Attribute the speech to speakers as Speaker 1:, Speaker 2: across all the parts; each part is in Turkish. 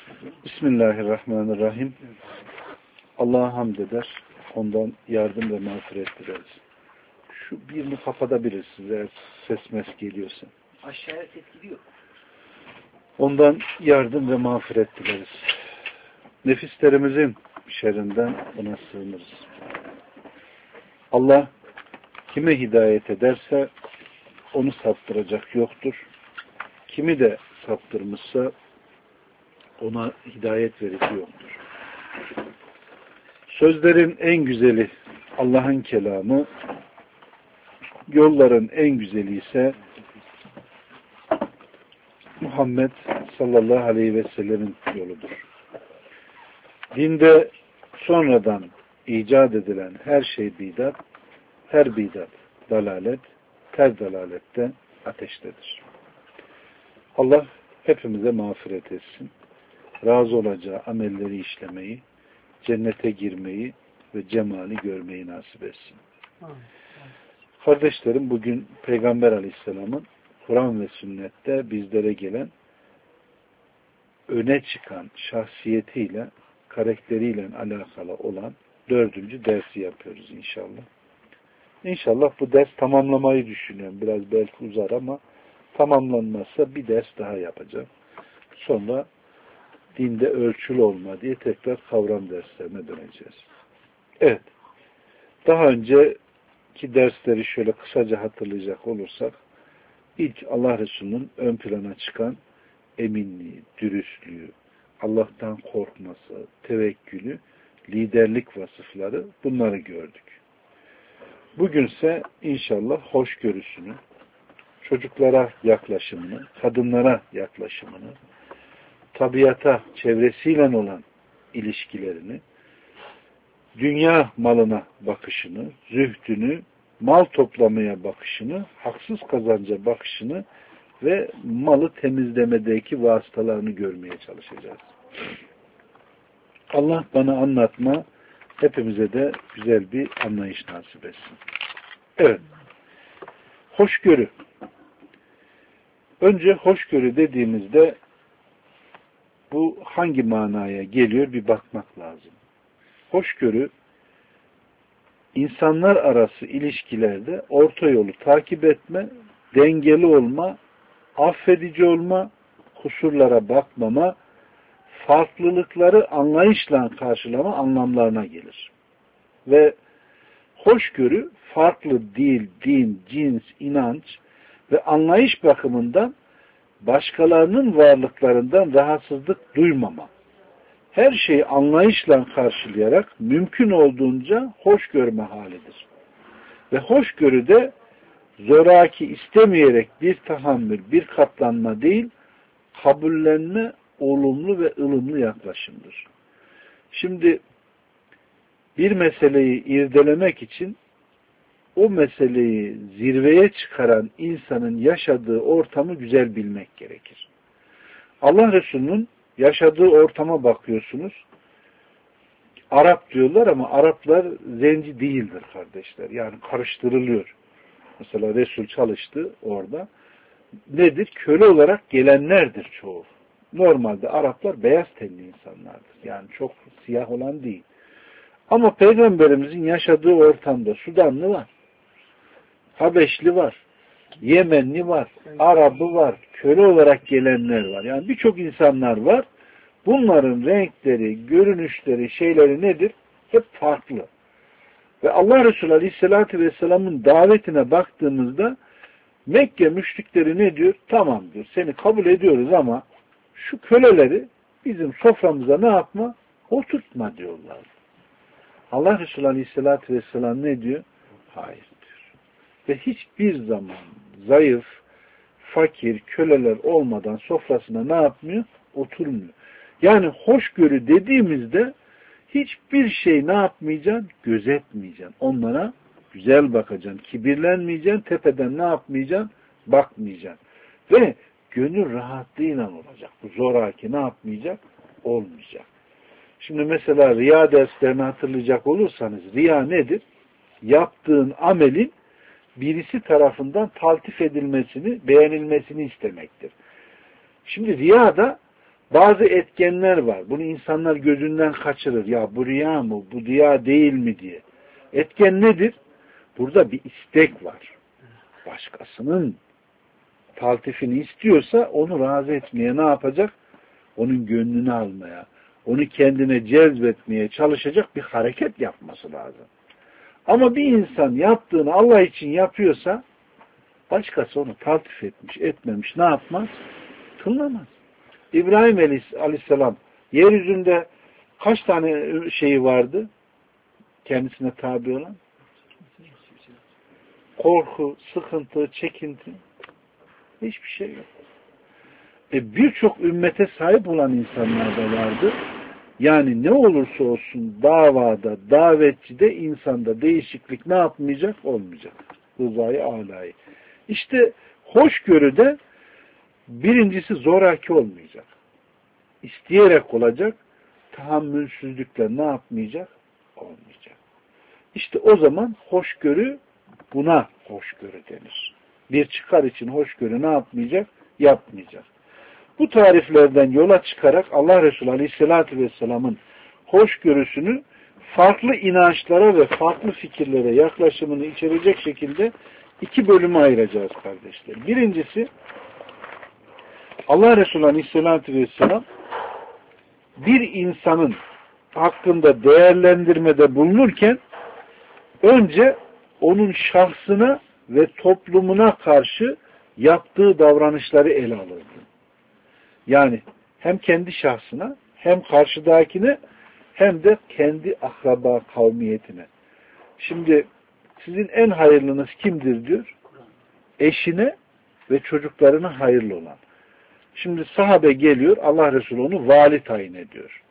Speaker 1: Bismillahirrahmanirrahim. Allah'a hamd eder. Ondan yardım ve mağfiret dileriz. Şu birini kapatabilirsiniz eğer ses mes geliyorsa.
Speaker 2: Aşağıya ses gidiyor.
Speaker 1: Ondan yardım ve mağfiret dileriz. Nefislerimizin şerrinden ona sığınırız. Allah kime hidayet ederse onu saptıracak yoktur. Kimi de saptırmışsa ona hidayet verici yoktur. Sözlerin en güzeli Allah'ın kelamı, yolların en güzeli ise Muhammed sallallahu aleyhi ve sellemin yoludur. Dinde sonradan icat edilen her şey bidat, her bidat dalalet, her dalalette ateştedir. Allah hepimize mağfiret etsin. Razı olacağı amelleri işlemeyi, cennete girmeyi ve cemali görmeyi nasip etsin. Kardeşlerim, bugün Peygamber Aleyhisselam'ın Kur'an ve sünnette bizlere gelen öne çıkan şahsiyetiyle, karakteriyle alakalı olan 4. dersi yapıyoruz inşallah. İnşallah bu ders tamamlamayı düşünüyorum. Biraz belki uzar ama tamamlanmazsa bir ders daha yapacağım. Sonra dinde ölçülü olma diye tekrar kavram derslerine döneceğiz. Evet. Daha önceki dersleri şöyle kısaca hatırlayacak olursak, ilk Allah Resulü'nün ön plana çıkan eminliği, dürüstlüğü, Allah'tan korkması, tevekkülü, liderlik vasıfları, bunları gördük. Bugünse inşallah hoşgörüsünü, çocuklara yaklaşımını, kadınlara yaklaşımını, tabiata, çevresiyle olan ilişkilerini, dünya malına bakışını, zühdünü, mal toplamaya bakışını, haksız kazanca bakışını ve malı temizlemedeki vasıtalarını görmeye çalışacağız. Allah bana anlatma, hepimize de güzel bir anlayış nasip etsin. Evet. Hoşgörü. Önce hoşgörü dediğimizde bu hangi manaya geliyor bir bakmak lazım. Hoşgörü, insanlar arası ilişkilerde orta yolu takip etme, dengeli olma, affedici olma, kusurlara bakmama, farklılıkları anlayışla karşılama anlamlarına gelir. Ve hoşgörü, farklı dil, din, cins, inanç ve anlayış bakımından başkalarının varlıklarından rahatsızlık duymama, her şeyi anlayışla karşılayarak mümkün olduğunca hoş görme halidir. Ve hoşgörü de zoraki istemeyerek bir tahammül, bir katlanma değil, kabullenme, olumlu ve ılımlı yaklaşımdır. Şimdi bir meseleyi irdelemek için o meseleyi zirveye çıkaran insanın yaşadığı ortamı güzel bilmek gerekir. Allah Resulü'nün yaşadığı ortama bakıyorsunuz. Arap diyorlar ama Araplar zenci değildir kardeşler. Yani karıştırılıyor. Mesela Resul çalıştı orada. Nedir? Köle olarak gelenlerdir çoğu. Normalde Araplar beyaz tenli insanlardır. Yani çok siyah olan değil. Ama Peygamberimizin yaşadığı ortamda Sudanlı var. Habeşli var. Yemenli var. Arabı var. Köle olarak gelenler var. Yani birçok insanlar var. Bunların renkleri, görünüşleri, şeyleri nedir? Hep farklı. Ve Allah Resulü Aleyhisselatü Vesselam'ın davetine baktığımızda Mekke müşrikleri ne diyor? Tamam diyor. Seni kabul ediyoruz ama şu köleleri bizim soframıza ne yapma? Oturtma diyorlar. Allah Resulü Aleyhisselatü Vesselam ne diyor? Hayır diyor. Ve hiçbir zaman zayıf, fakir, köleler olmadan sofrasına ne yapmıyor? Oturmuyor. Yani hoşgörü dediğimizde hiçbir şey ne yapmayacaksın? Gözetmeyeceksin. Onlara güzel bakacaksın. Kibirlenmeyeceksin. Tepeden ne yapmayacaksın? Bakmayacaksın. Ve gönül rahatlığıyla olacak. Bu zoraki ne yapmayacak? Olmayacak. Şimdi mesela riya derslerini hatırlayacak olursanız riya nedir? Yaptığın amelin birisi tarafından taltif edilmesini, beğenilmesini istemektir. Şimdi riya da Bazı etkenler var. Bunu insanlar gözünden kaçırır. Ya bu riya mı, bu riya değil mi diye. Etken nedir? Burada bir istek var. Başkasının taltifini istiyorsa onu razı etmeye ne yapacak? Onun gönlünü almaya, onu kendine cezbetmeye çalışacak bir hareket yapması lazım. Ama bir insan yaptığını Allah için yapıyorsa başkası onu taltif etmiş, etmemiş ne yapmaz? Tınlamaz. İbrahim Aleyhisselam yeryüzünde kaç tane şeyi vardı? Kendisine tabi olan? Korku, sıkıntı, çekinti. Hiçbir şey yok. Birçok ümmete sahip olan insanlar da vardı. Yani ne olursa olsun davada, davetçide, insanda değişiklik ne yapmayacak? Olmayacak. Rızayı âlâyı. İşte hoşgörüde birincisi zoraki olmayacak. İsteyerek olacak. Tahammülsüzlükle ne yapmayacak? Olmayacak. İşte o zaman hoşgörü buna hoşgörü denir. Bir çıkar için hoşgörü ne yapmayacak? Yapmayacak. Bu tariflerden yola çıkarak Allah Resulü Aleyhisselatü Vesselam'ın hoşgörüsünü farklı inançlara ve farklı fikirlere yaklaşımını içerecek şekilde iki bölüme ayıracağız kardeşler. Birincisi Allah Resulü Aleyhisselatü Vesselam bir insanın hakkında değerlendirmede bulunurken önce onun şahsına ve toplumuna karşı yaptığı davranışları ele alırdı. Yani hem kendi şahsına hem karşıdakine hem de kendi akraba kavmiyetine. Şimdi sizin en hayırlınız kimdir diyor? Eşine ve çocuklarına hayırlı olan. Şimdi sahabe geliyor, Allah Resulü onu vali tayin ediyor.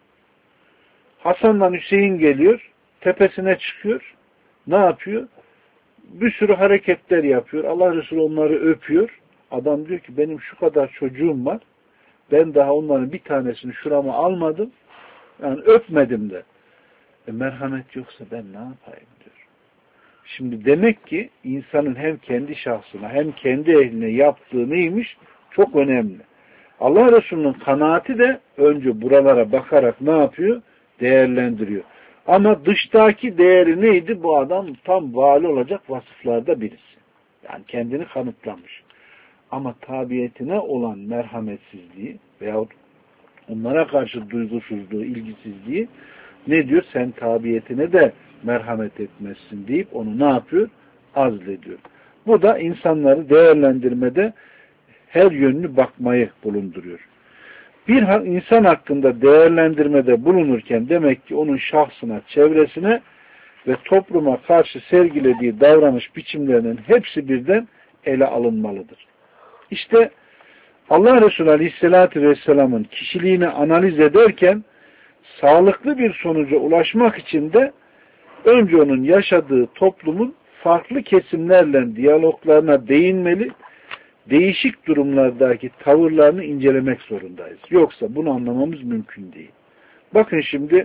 Speaker 1: Hasan'la Hüseyin geliyor, tepesine çıkıyor. Ne yapıyor? Bir sürü hareketler yapıyor. Allah Resulü onları öpüyor. Adam diyor ki benim şu kadar çocuğum var. Ben daha onların bir tanesini şurama almadım. Yani öpmedim de. Merhamet yoksa ben ne yapayım diyor. Şimdi demek ki insanın hem kendi şahsına hem kendi ehline yaptığı neymiş? Çok önemli. Allah Resulü'nün kanaati de önce buralara bakarak ne yapıyor? Değerlendiriyor. Ama dıştaki değeri neydi? Bu adam tam vali olacak vasıflarda birisi. Yani kendini kanıtlamış. Ama tabiyetine olan merhametsizliği veyahut onlara karşı duygusuzluğu, ilgisizliği ne diyor? Sen tabiyetine de merhamet etmezsin deyip onu ne yapıyor? Azlediyor. Bu da insanları değerlendirmede her yönlü bakmayı bulunduruyor. Bir insan hakkında değerlendirmede bulunurken demek ki onun şahsına, çevresine ve topluma karşı sergilediği davranış biçimlerinin hepsi birden ele alınmalıdır. İşte Allah Resulü Aleyhisselatü Vesselam'ın kişiliğini analiz ederken sağlıklı bir sonuca ulaşmak için de önce onun yaşadığı toplumun farklı kesimlerle diyaloglarına değinmeli, değişik durumlardaki tavırlarını incelemek zorundayız. Yoksa bunu anlamamız mümkün değil. Bakın şimdi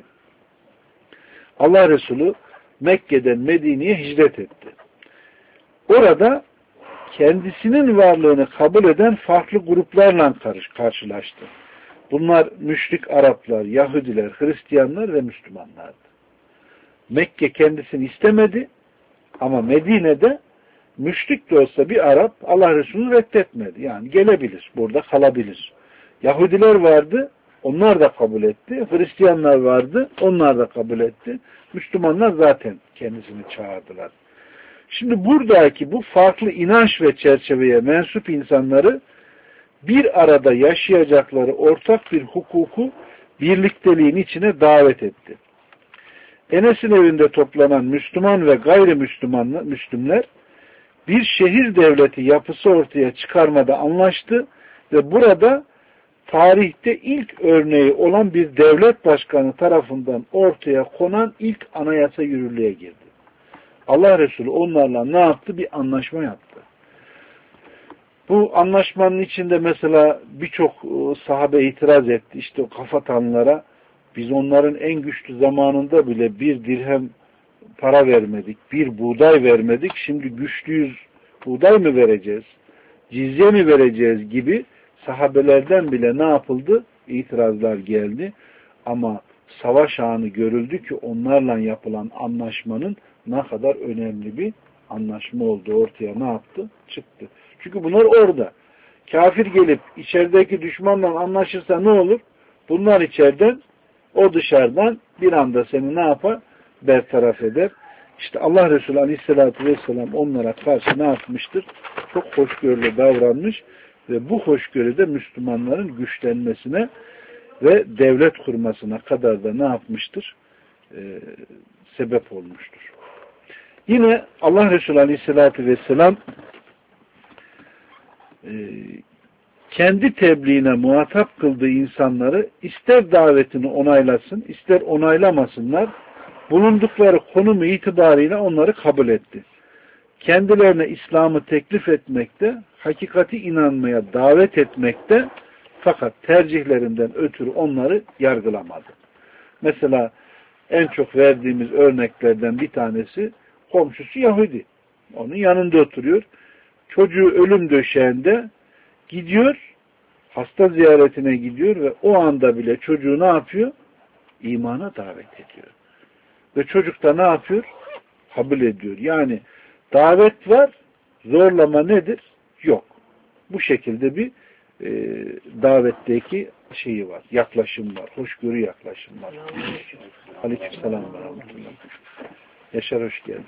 Speaker 1: Allah Resulü Mekke'den Medine'ye hicret etti. Orada kendisinin varlığını kabul eden farklı gruplarla karşılaştı. Bunlar müşrik Araplar, Yahudiler, Hristiyanlar ve Müslümanlardı. Mekke kendisini istemedi ama Medine'de müşrik de olsa bir Arap Allah Resulü'nü reddetmedi. Yani gelebilir, burada kalabilir. Yahudiler vardı, onlar da kabul etti. Hristiyanlar vardı, onlar da kabul etti. Müslümanlar zaten kendisini çağırdılar. Şimdi buradaki bu farklı inanç ve çerçeveye mensup insanları bir arada yaşayacakları ortak bir hukuku birlikteliğin içine davet etti. Enes'in evinde toplanan Müslüman ve gayrimüslimler bir şehir devleti yapısı ortaya çıkarmada anlaştı ve burada tarihte ilk örneği olan bir devlet başkanı tarafından ortaya konan ilk anayasa yürürlüğe girdi. Allah Resulü onlarla ne yaptı? Bir anlaşma yaptı. Bu anlaşmanın içinde mesela birçok sahabe itiraz etti. İşte o kafatanlara biz onların en güçlü zamanında bile bir dirhem para vermedik, bir buğday vermedik. Şimdi güçlüyüz, buğday mı vereceğiz, cizye mi vereceğiz gibi sahabelerden bile ne yapıldı? itirazlar geldi. Ama savaş anı görüldü ki onlarla yapılan anlaşmanın ne kadar önemli bir anlaşma olduğu ortaya ne yaptı? Çıktı. Çünkü bunlar orada. Kafir gelip içerideki düşmanla anlaşırsa ne olur? Bunlar içeriden, o dışarıdan bir anda seni ne yapar? Bertaraf eder. İşte Allah Resulü Aleyhisselatü Vesselam onlara karşı ne yapmıştır? Çok hoşgörülü davranmış ve bu hoşgörüde Müslümanların güçlenmesine ve devlet kurmasına kadar da ne yapmıştır? Sebep olmuştur. Yine Allah Resulü Aleyhisselatü Vesselam kendi tebliğine muhatap kıldığı insanları ister davetini onaylasın, ister onaylamasınlar, bulundukları konumu itibariyle onları kabul etti. Kendilerine İslam'ı teklif etmekte, hakikati inanmaya davet etmekte, fakat tercihlerinden ötürü onları yargılamadı. Mesela en çok verdiğimiz örneklerden bir tanesi, komşusu Yahudi. Onun yanında oturuyor. Çocuğu ölüm döşeğinde gidiyor, hasta ziyaretine gidiyor ve o anda bile çocuğu ne yapıyor? İmana davet ediyor. Ve çocuk da ne yapıyor? Kabul ediyor. Yani davet var, zorlama nedir? Yok. Bu şekilde bir davetteki şeyi var, yaklaşım var, hoşgörü yaklaşım var. Aleykümselam ve rahmetullah. Yaşar, hoş geldin.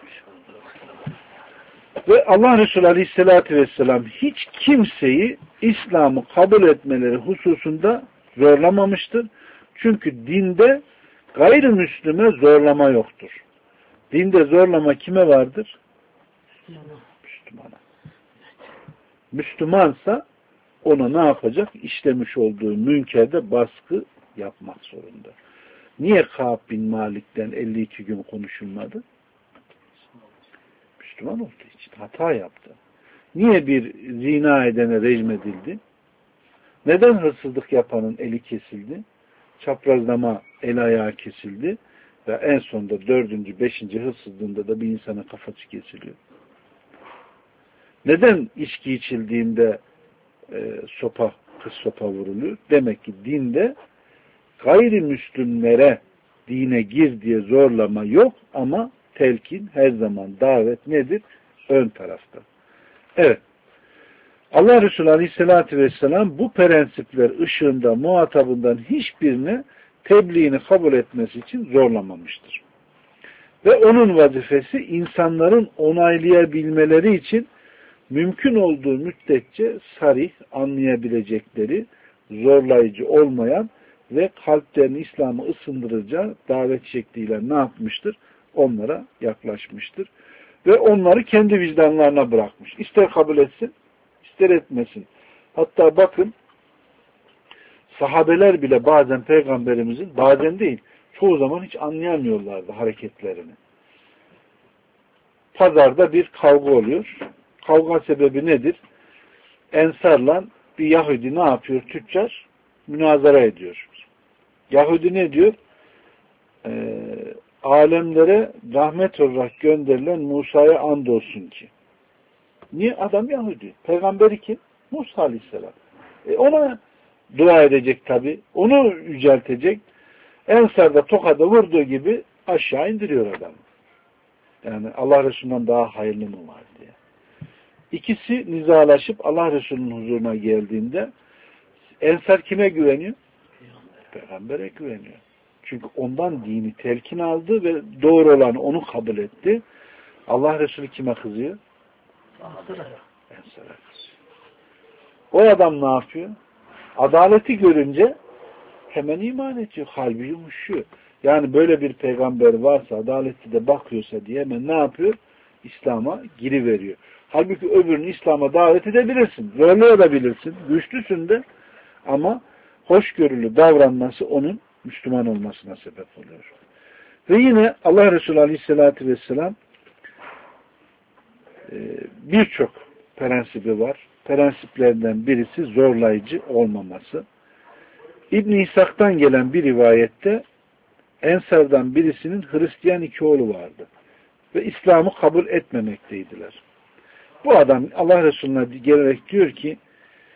Speaker 1: Ve Allah Resulü Aleyhisselatü Vesselam hiç kimseyi İslam'ı kabul etmeleri hususunda zorlamamıştır. Çünkü dinde gayrimüslime zorlama yoktur. Dinde zorlama kime vardır? Müslümana. Müslümansa ona ne yapacak? İşlemiş olduğu münkerde baskı yapmak zorunda. Niye Kâb bin Malik'ten 52 gün konuşulmadı? Müslüman olduğu için hata yaptı. Niye bir zina edene rejmedildi? Neden hırsızlık yapanın eli kesildi? Çaprazlama el ayağı kesildi ve en sonunda 4. 5. hırsızlığında da bir insanın kafası kesiliyor. Neden içki içildiğinde kız sopa vuruluyor? Demek ki dinde gayrimüslimlere dine gir diye zorlama yok ama telkin, her zaman davet nedir? Ön tarafta. Evet. Allah Resulü Aleyhisselatü Vesselam bu prensipler ışığında muhatabından hiçbirine tebliğini kabul etmesi için zorlamamıştır. Ve onun vazifesi insanların onaylayabilmeleri için mümkün olduğu müddetçe sarih, anlayabilecekleri, zorlayıcı olmayan ve kalplerini İslam'ı ısındırıcı davet şekliyle ne yapmıştır? Onlara yaklaşmıştır. Ve onları kendi vicdanlarına bırakmış. İster kabul etsin, ister etmesin. Hatta bakın, sahabeler bile bazen peygamberimizin, bazen değil, çoğu zaman hiç anlayamıyorlardı hareketlerini. Pazarda bir kavga oluyor. Kavga sebebi nedir? Ensarla bir Yahudi ne yapıyor? Tüccar münazara ediyor. Yahudi ne diyor? Alemlere rahmet olarak gönderilen Musa'ya andolsun ki. Niye? Adam Yahudi. Peygamberi kim? Musa Aleyhisselam. Ona dua edecek tabi. Onu yüceltecek. Ensar'da tokada vurduğu gibi aşağı indiriyor adamı. Yani Allah Resulü'nden daha hayırlı mı var diye. İkisi nizalaşıp Allah Resulü'nün huzuruna geldiğinde Ensar kime güveniyor? Peygamber'e güveniyor. Çünkü ondan dini telkin aldı ve doğru olanı onu kabul etti. Allah Resulü kime kızıyor? Ensar'a kızıyor. O adam ne yapıyor? Adaleti görünce hemen iman ediyor. Kalbi yumuşuyor. Yani böyle bir peygamber varsa, adaletli de bakıyorsa diye hemen ne yapıyor? İslam'a giriveriyor. Halbuki öbürünü İslam'a davet edebilirsin. Zorlayabilirsin. Güçlüsün de ama hoşgörülü davranması onun Müslüman olmasına sebep oluyor. Ve yine Allah Resulü Aleyhisselatü Vesselam birçok prensibi var. Prensiplerden birisi zorlayıcı olmaması. İbn-i İshak'tan gelen bir rivayette Ensar'dan birisinin Hristiyan 2 oğlu vardı. Ve İslam'ı kabul etmemekteydiler. Bu adam Allah Resulü'ne gelerek diyor ki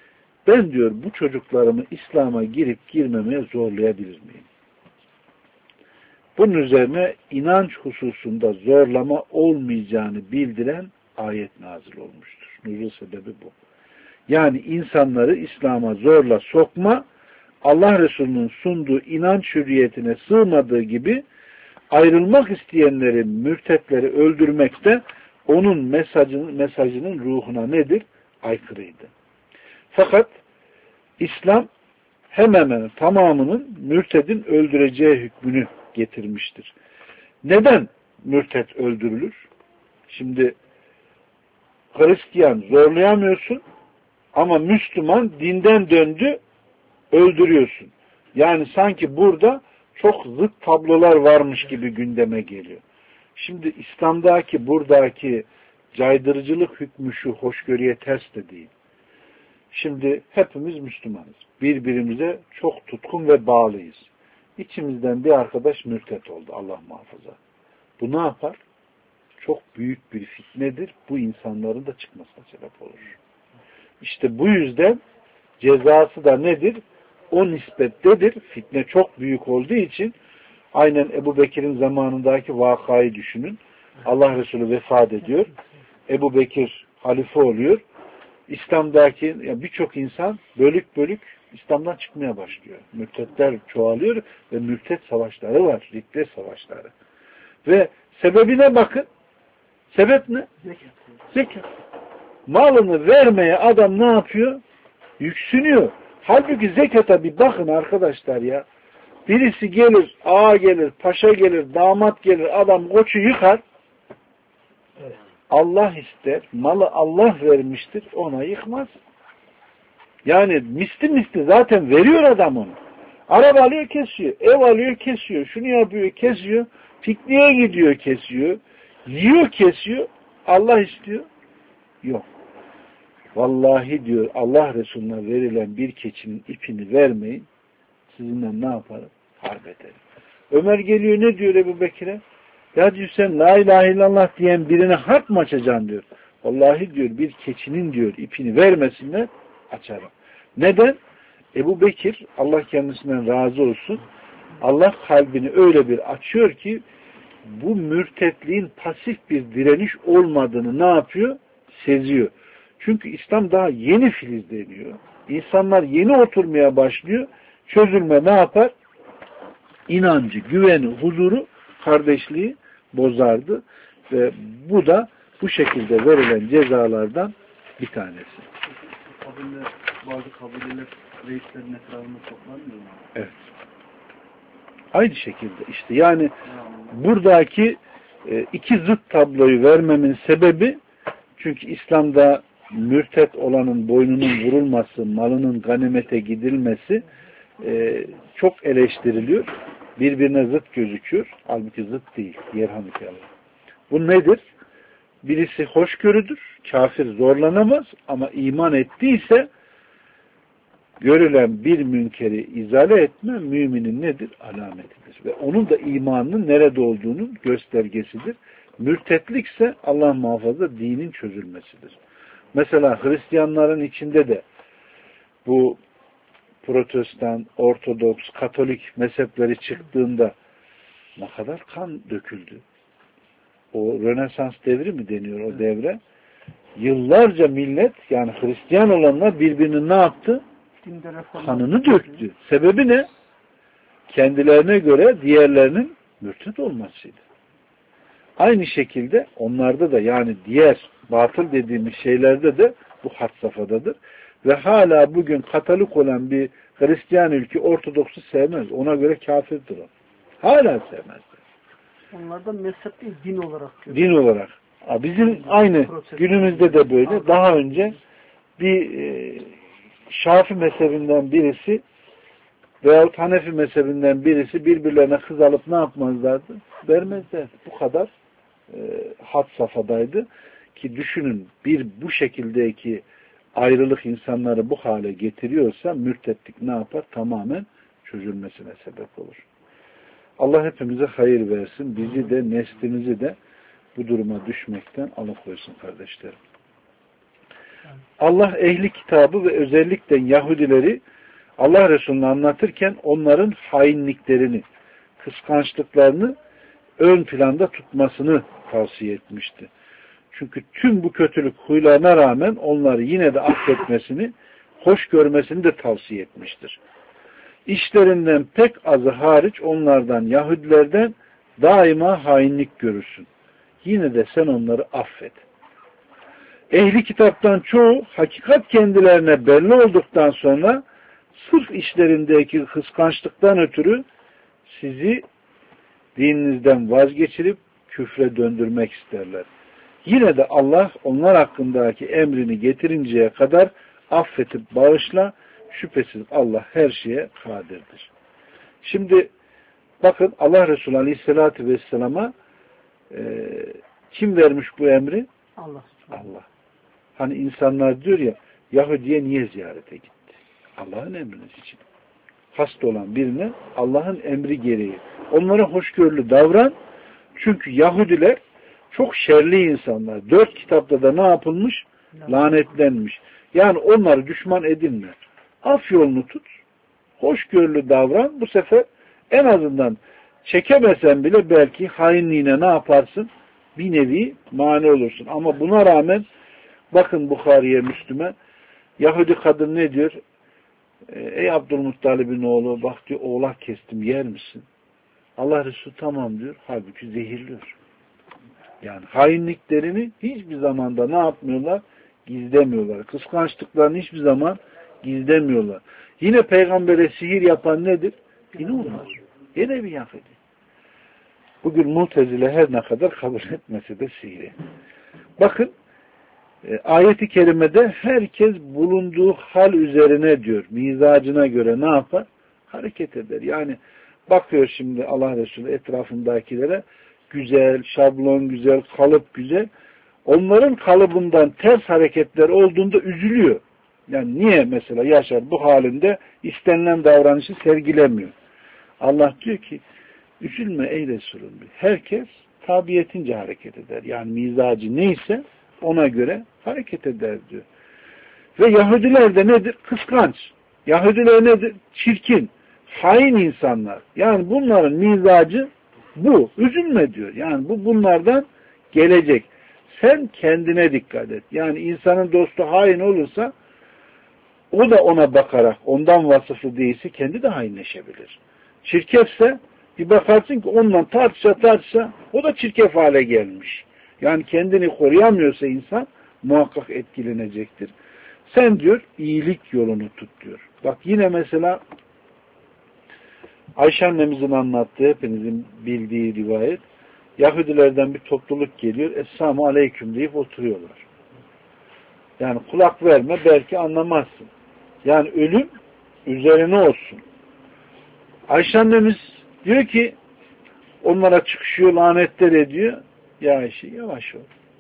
Speaker 1: ben diyor bu çocuklarımı İslam'a girip girmemeye zorlayabilir miyim? Bunun üzerine inanç hususunda zorlama olmayacağını bildiren ayet nazil olmuştur. Nuzul sebebi bu. Yani insanları İslam'a zorla sokma, Allah Resulü'nün sunduğu inanç hürriyetine sığmadığı gibi ayrılmak isteyenleri, mürtetleri öldürmek de onun mesajının ruhuna nedir? Aykırıydı. Fakat İslam hemen hemen tamamının mürtedin öldüreceği hükmünü getirmiştir. Neden mürted öldürülür? Şimdi Hristiyan zorlayamıyorsun ama Müslüman dinden döndü, öldürüyorsun. Yani sanki burada çok zıt tablolar varmış gibi gündeme geliyor. Şimdi İslam'daki buradaki caydırıcılık hükmü şu, hoşgörüye ters de değil. Şimdi hepimiz Müslümanız. Birbirimize çok tutkun ve bağlıyız. İçimizden bir arkadaş mürtet oldu, Allah muhafaza. Bu ne yapar? Çok büyük bir fitnedir. Bu insanların da çıkmasına sebep olur. İşte bu yüzden cezası da nedir? O nispettedir. Fitne çok büyük olduğu için aynen Ebu Bekir'in zamanındaki vakayı düşünün. Allah Resulü vefat ediyor. Ebu Bekir halife oluyor. İslam'daki birçok insan bölük bölük İslam'dan çıkmaya başlıyor. Mürtetler çoğalıyor ve mürtet savaşları var. Riddet savaşları. Ve sebebine bakın. Sebep ne? Zekat. Malını vermeye adam ne yapıyor? Yüksünüyor. Halbuki zekata bir bakın arkadaşlar ya. Birisi gelir, ağa gelir, paşa gelir, damat gelir, adam koçu yıkar. Allah ister, malı Allah vermiştir, ona yıkmaz. Yani misli zaten veriyor adam onu. Araba alıyor, kesiyor. Ev alıyor, kesiyor. Şunu yapıyor, kesiyor. Pikniğe gidiyor, kesiyor. Yiyor, kesiyor. Allah istiyor. Yok. Vallahi diyor Allah Resulüne verilen bir keçinin ipini vermeyin. Sizinle ne yaparım? Harp ederim. Ömer geliyor ne diyor Ebu Bekir'e? Ya diyor sen la ilahe illallah diyen birine harp mı açacaksın diyor. Vallahi diyor bir keçinin diyor ipini vermesinler açarım. Neden? Ebu Bekir Allah kendisinden razı olsun. Allah kalbini öyle bir açıyor ki bu mürtetliğin pasif bir direniş olmadığını ne yapıyor? Seziyor. Çünkü İslam daha yeni filizleniyor. İnsanlar yeni oturmaya başlıyor. Çözülme ne yapar? İnancı, güveni, huzuru, kardeşliği bozardı. Ve bu da bu şekilde verilen cezalardan bir tanesi.
Speaker 2: Bazı kabileler reislerin etrafında toplanmıyor mu?
Speaker 1: Evet. Aynı şekilde işte yani buradaki iki zıt tabloyu vermemin sebebi çünkü İslam'da mürtet olanın boynunun vurulması, malının ganimete gidilmesi çok eleştiriliyor. Birbirine zıt gözüküyor. Halbuki zıt değil. Yerhamdülillah. Bu nedir? Birisi hoşgörüdür. Kafir zorlanamaz ama iman ettiyse görülen bir münkeri izale etme müminin nedir? Alametidir. Ve onun da imanının nerede olduğunun göstergesidir. Mürtetlikse Allah muhafaza dinin çözülmesidir. Mesela Hristiyanların içinde de bu Protestan, Ortodoks, Katolik mezhepleri çıktığında ne kadar kan döküldü. O Rönesans devri mi deniyor o devre? Yıllarca millet yani Hristiyan olanlar birbirini ne yaptı? Kanını döktü. Sebebi ne? Kendilerine göre diğerlerinin mürtet olmasıydı. Aynı şekilde onlarda da yani diğer batıl dediğimiz şeylerde de bu had safhadadır. Ve hala bugün Katolik olan bir Hristiyan ülke Ortodoks'u sevmez. Ona göre kafirdir o. Hala sevmezler.
Speaker 3: Onlar da mezhep değil, din olarak görüyor.
Speaker 1: Din olarak. Bizim aynı günümüzde de böyle. Daha önce bir Şafii mezhebinden birisi veyahut Hanefi mezhebinden birisi birbirlerine kız alıp ne yapmazlardı? Vermezlerdi. Bu kadar had safhadaydı ki düşünün bir bu şekildeki ayrılık insanları bu hale getiriyorsa mürtetlik ne yapar? Tamamen çözülmesine sebep olur. Allah hepimize hayır versin. Bizi de neslimizi de bu duruma düşmekten alıkoysun kardeşlerim. Allah ehli kitabı ve özellikle Yahudileri Allah Resulü'nü anlatırken onların hainliklerini, kıskançlıklarını ön planda tutmasını tavsiye etmişti. Çünkü tüm bu kötülük huylarına rağmen onları yine de affetmesini, hoş görmesini de tavsiye etmiştir. İşlerinden pek azı hariç onlardan, Yahudilerden daima hainlik görürsün. Yine de sen onları affet. Ehli kitaptan çoğu hakikat kendilerine belli olduktan sonra sırf işlerindeki kıskançlıktan ötürü sizi dininizden vazgeçirip küfre döndürmek isterler. Yine de Allah onlar hakkındaki emrini getirinceye kadar affetip bağışla, şüphesiz Allah her şeye kadirdir. Şimdi bakın Allah Resulü Aleyhisselatü Vesselam'a kim vermiş bu emri?
Speaker 3: Allah.
Speaker 1: Allah. Hani insanlar diyor ya, Yahudi'ye niye ziyarete gitti? Allah'ın emriniz için. Hasta olan birine Allah'ın emri gereği. Onlara hoşgörülü davran. Çünkü Yahudiler çok şerli insanlar. 4 kitapta da ne yapılmış? Lanetlenmiş. Yani onları düşman edinme. Af yolunu tut. Hoşgörülü davran. Bu sefer en azından çekemesen bile belki hainliğine ne yaparsın? Bir nevi mani olursun. Ama buna rağmen bakın Bukhari'ye, Müslüm'e Yahudi kadın ne diyor? Ey Abdülmuttalib'in oğlu, bak diyor, oğlak kestim, yer misin? Allah Resulü tamam diyor. Halbuki zehirliyor. Yani hainliklerini hiçbir zamanda ne yapmıyorlar? Gizlemiyorlar. Kıskançlıklarını hiçbir zaman gizlemiyorlar. Yine peygambere sihir yapan nedir? Yine onlar. Yine bir Yahudi. Bugün Mu'tezile her ne kadar kabul etmese de sihiri. Bakın ayet-i kerimede herkes bulunduğu hal üzerine diyor. Mizacına göre ne yapar? Hareket eder. Yani bakıyor şimdi Allah Resulü etrafındakilere, güzel, şablon güzel, kalıp güzel. Onların kalıbından ters hareketler olduğunda üzülüyor. Yani niye mesela Yaşar bu halinde istenilen davranışı sergilemiyor? Allah diyor ki üzülme ey Resulüm. Herkes tabiyetince hareket eder. Yani mizacı neyse ona göre hareket eder diyor. Ve Yahudiler de nedir? Kıskanç. Yahudiler nedir? Çirkin. Hain insanlar. Yani bunların mizacı bu. Üzülme diyor. Yani bu bunlardan gelecek. Sen kendine dikkat et. Yani insanın dostu hain olursa o da ona bakarak ondan vasıflı değilse kendi de hainleşebilir. Çirkefse bir bakarsın ki ondan tartışa o da çirkef hale gelmiş. Yani kendini koruyamıyorsa insan muhakkak etkilenecektir. Sen diyor iyilik yolunu tut diyor. Bak yine mesela Ayşe annemizin anlattığı hepinizin bildiği rivayet. Yahudilerden bir topluluk geliyor. Esselamu aleyküm deyip oturuyorlar. Yani kulak verme belki anlamazsın. Yani ölüm üzerine olsun. Ayşe annemiz diyor ki onlara çıkışıyor, lanetler ediyor. Ya Ayşe yavaş ol.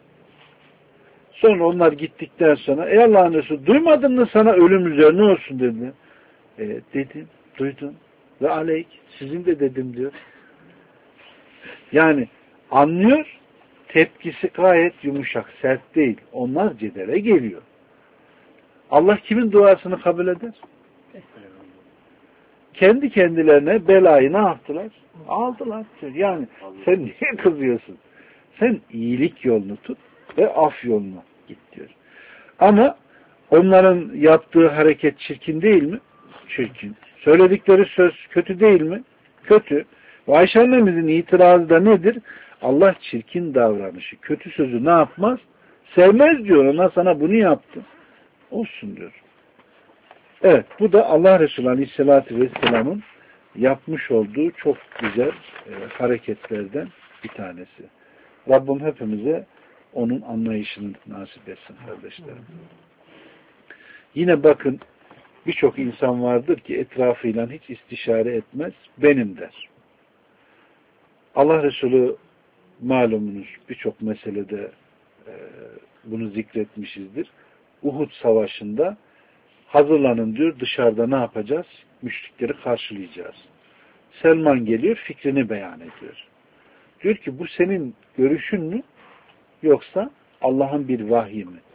Speaker 1: Sonra onlar gittikten sonra ey Allah'ın Resulü duymadın mı sana ölüm üzerine olsun dedi. Dedim, duydum. Ve aleyk sizin de dedim diyor. Yani anlıyor, tepkisi gayet yumuşak, sert değil. Onlar cedele geliyor. Allah kimin duasını kabul eder? Kendi kendilerine belayı ne yaptılar? Aldılar. Yani sen niye kızıyorsun? Sen iyilik yolunu tut ve af yoluna git diyor. Ama onların yaptığı hareket çirkin değil mi? Çirkin. Söyledikleri söz kötü değil mi? Kötü. Ve Ayşe annemizin itirazı da nedir? Allah çirkin davranışı, kötü sözü ne yapmaz? Sevmez diyor. Ona sana bunu yaptı. Olsun diyor. Evet. Bu da Allah Resulü Aleyhisselatü Vesselam'ın yapmış olduğu çok güzel hareketlerden bir tanesi. Rabbim hepimize onun anlayışını nasip etsin kardeşlerim. Yine bakın birçok insan vardır ki etrafıyla hiç istişare etmez. Benim der. Allah Resulü malumunuz birçok meselede bunu zikretmişizdir. Uhud Savaşı'nda hazırlanın diyor, dışarıda ne yapacağız? Müşrikleri karşılayacağız. Selman geliyor, fikrini beyan ediyor. Diyor ki bu senin görüşün mü? Yoksa Allah'ın bir vahyi mi?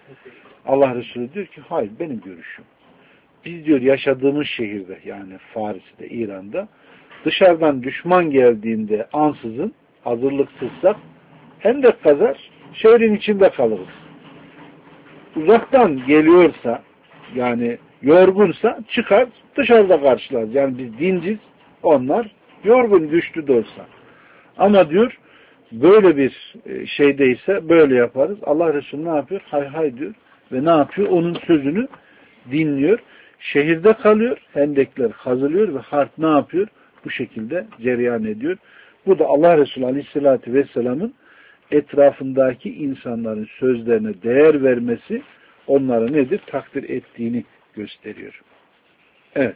Speaker 1: Allah Resulü diyor ki hayır benim görüşüm. Biz diyor yaşadığımız şehirde yani Faris'te, İran'da dışarıdan düşman geldiğinde ansızın hazırlıksızsak hendek kazar şehrin içinde kalırız. Uzaktan geliyorsa yani yorgunsa çıkar dışarıda karşılarız. Yani biz dinciz onlar yorgun güçlü de olsa. Ama diyor böyle bir şeydeyse böyle yaparız. Allah Resulü ne yapıyor? Hay hay diyor. Ve ne yapıyor? Onun sözünü dinliyor. Şehirde kalıyor. Hendekler kazılıyor ve harp ne yapıyor? Bu şekilde cereyan ediyor. Bu da Allah Resulü Aleyhisselatü Vesselam'ın etrafındaki insanların sözlerine değer vermesi onları nedir? Takdir ettiğini gösteriyor. Evet.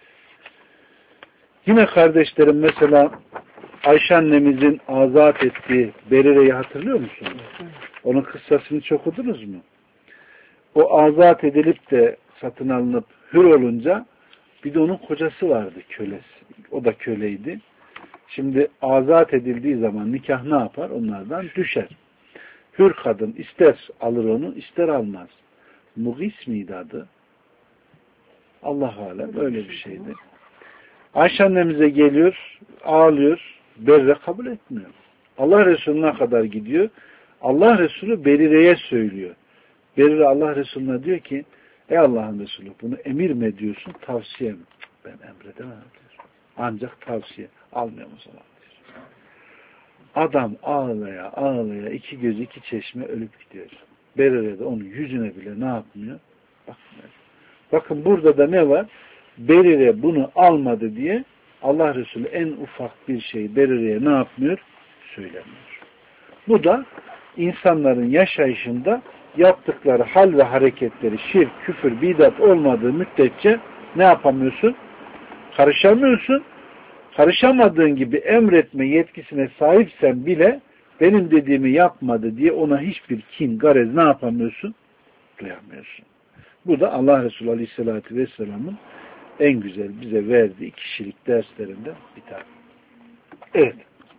Speaker 1: Yine kardeşlerim mesela Ayşe annemizin azat ettiği Berire'yi hatırlıyor musunuz? Onun kıssasını çok okudunuz mu? O azat edilip de satın alınıp hür olunca bir de onun kocası vardı kölesi. O da köleydi. Şimdi azat edildiği zaman nikah ne yapar? Onlardan düşer. Hür kadın ister alır onu ister almaz. Mugis miydi adı? Allah alem öyle bir şeydi. Ayşe annemize geliyor, ağlıyor, Berre kabul etmiyor. Allah Resulü'ne kadar gidiyor. Allah Resulü Berire'ye söylüyor. Berire Allah Resulü'ne diyor ki ey Allah'ın Resulü bunu emir mi ediyorsun, tavsiye mi? Ben emredemem diyor. Ancak tavsiye. Almıyorum o zaman diyor. Adam ağlaya ağlaya iki göz iki çeşme ölüp gidiyor. Berire de onun yüzüne bile ne yapmıyor? Bakmıyor. Bakın burada da ne var? Berire bunu almadı diye Allah Resulü en ufak bir şey Berire'ye ne yapmıyor? Söylemiyor. Bu da insanların yaşayışında yaptıkları hal ve hareketleri şirk, küfür, bidat olmadığı müddetçe ne yapamıyorsun? Karışamıyorsun. Karışamadığın gibi emretme yetkisine sahipsen bile benim dediğimi yapmadı diye ona hiçbir kin, garez ne yapamıyorsun? Duyamıyorsun. Bu da Allah Resulü Aleyhisselatü Vesselam'ın en güzel bize verdiği kişilik derslerinden bir tane. Evet.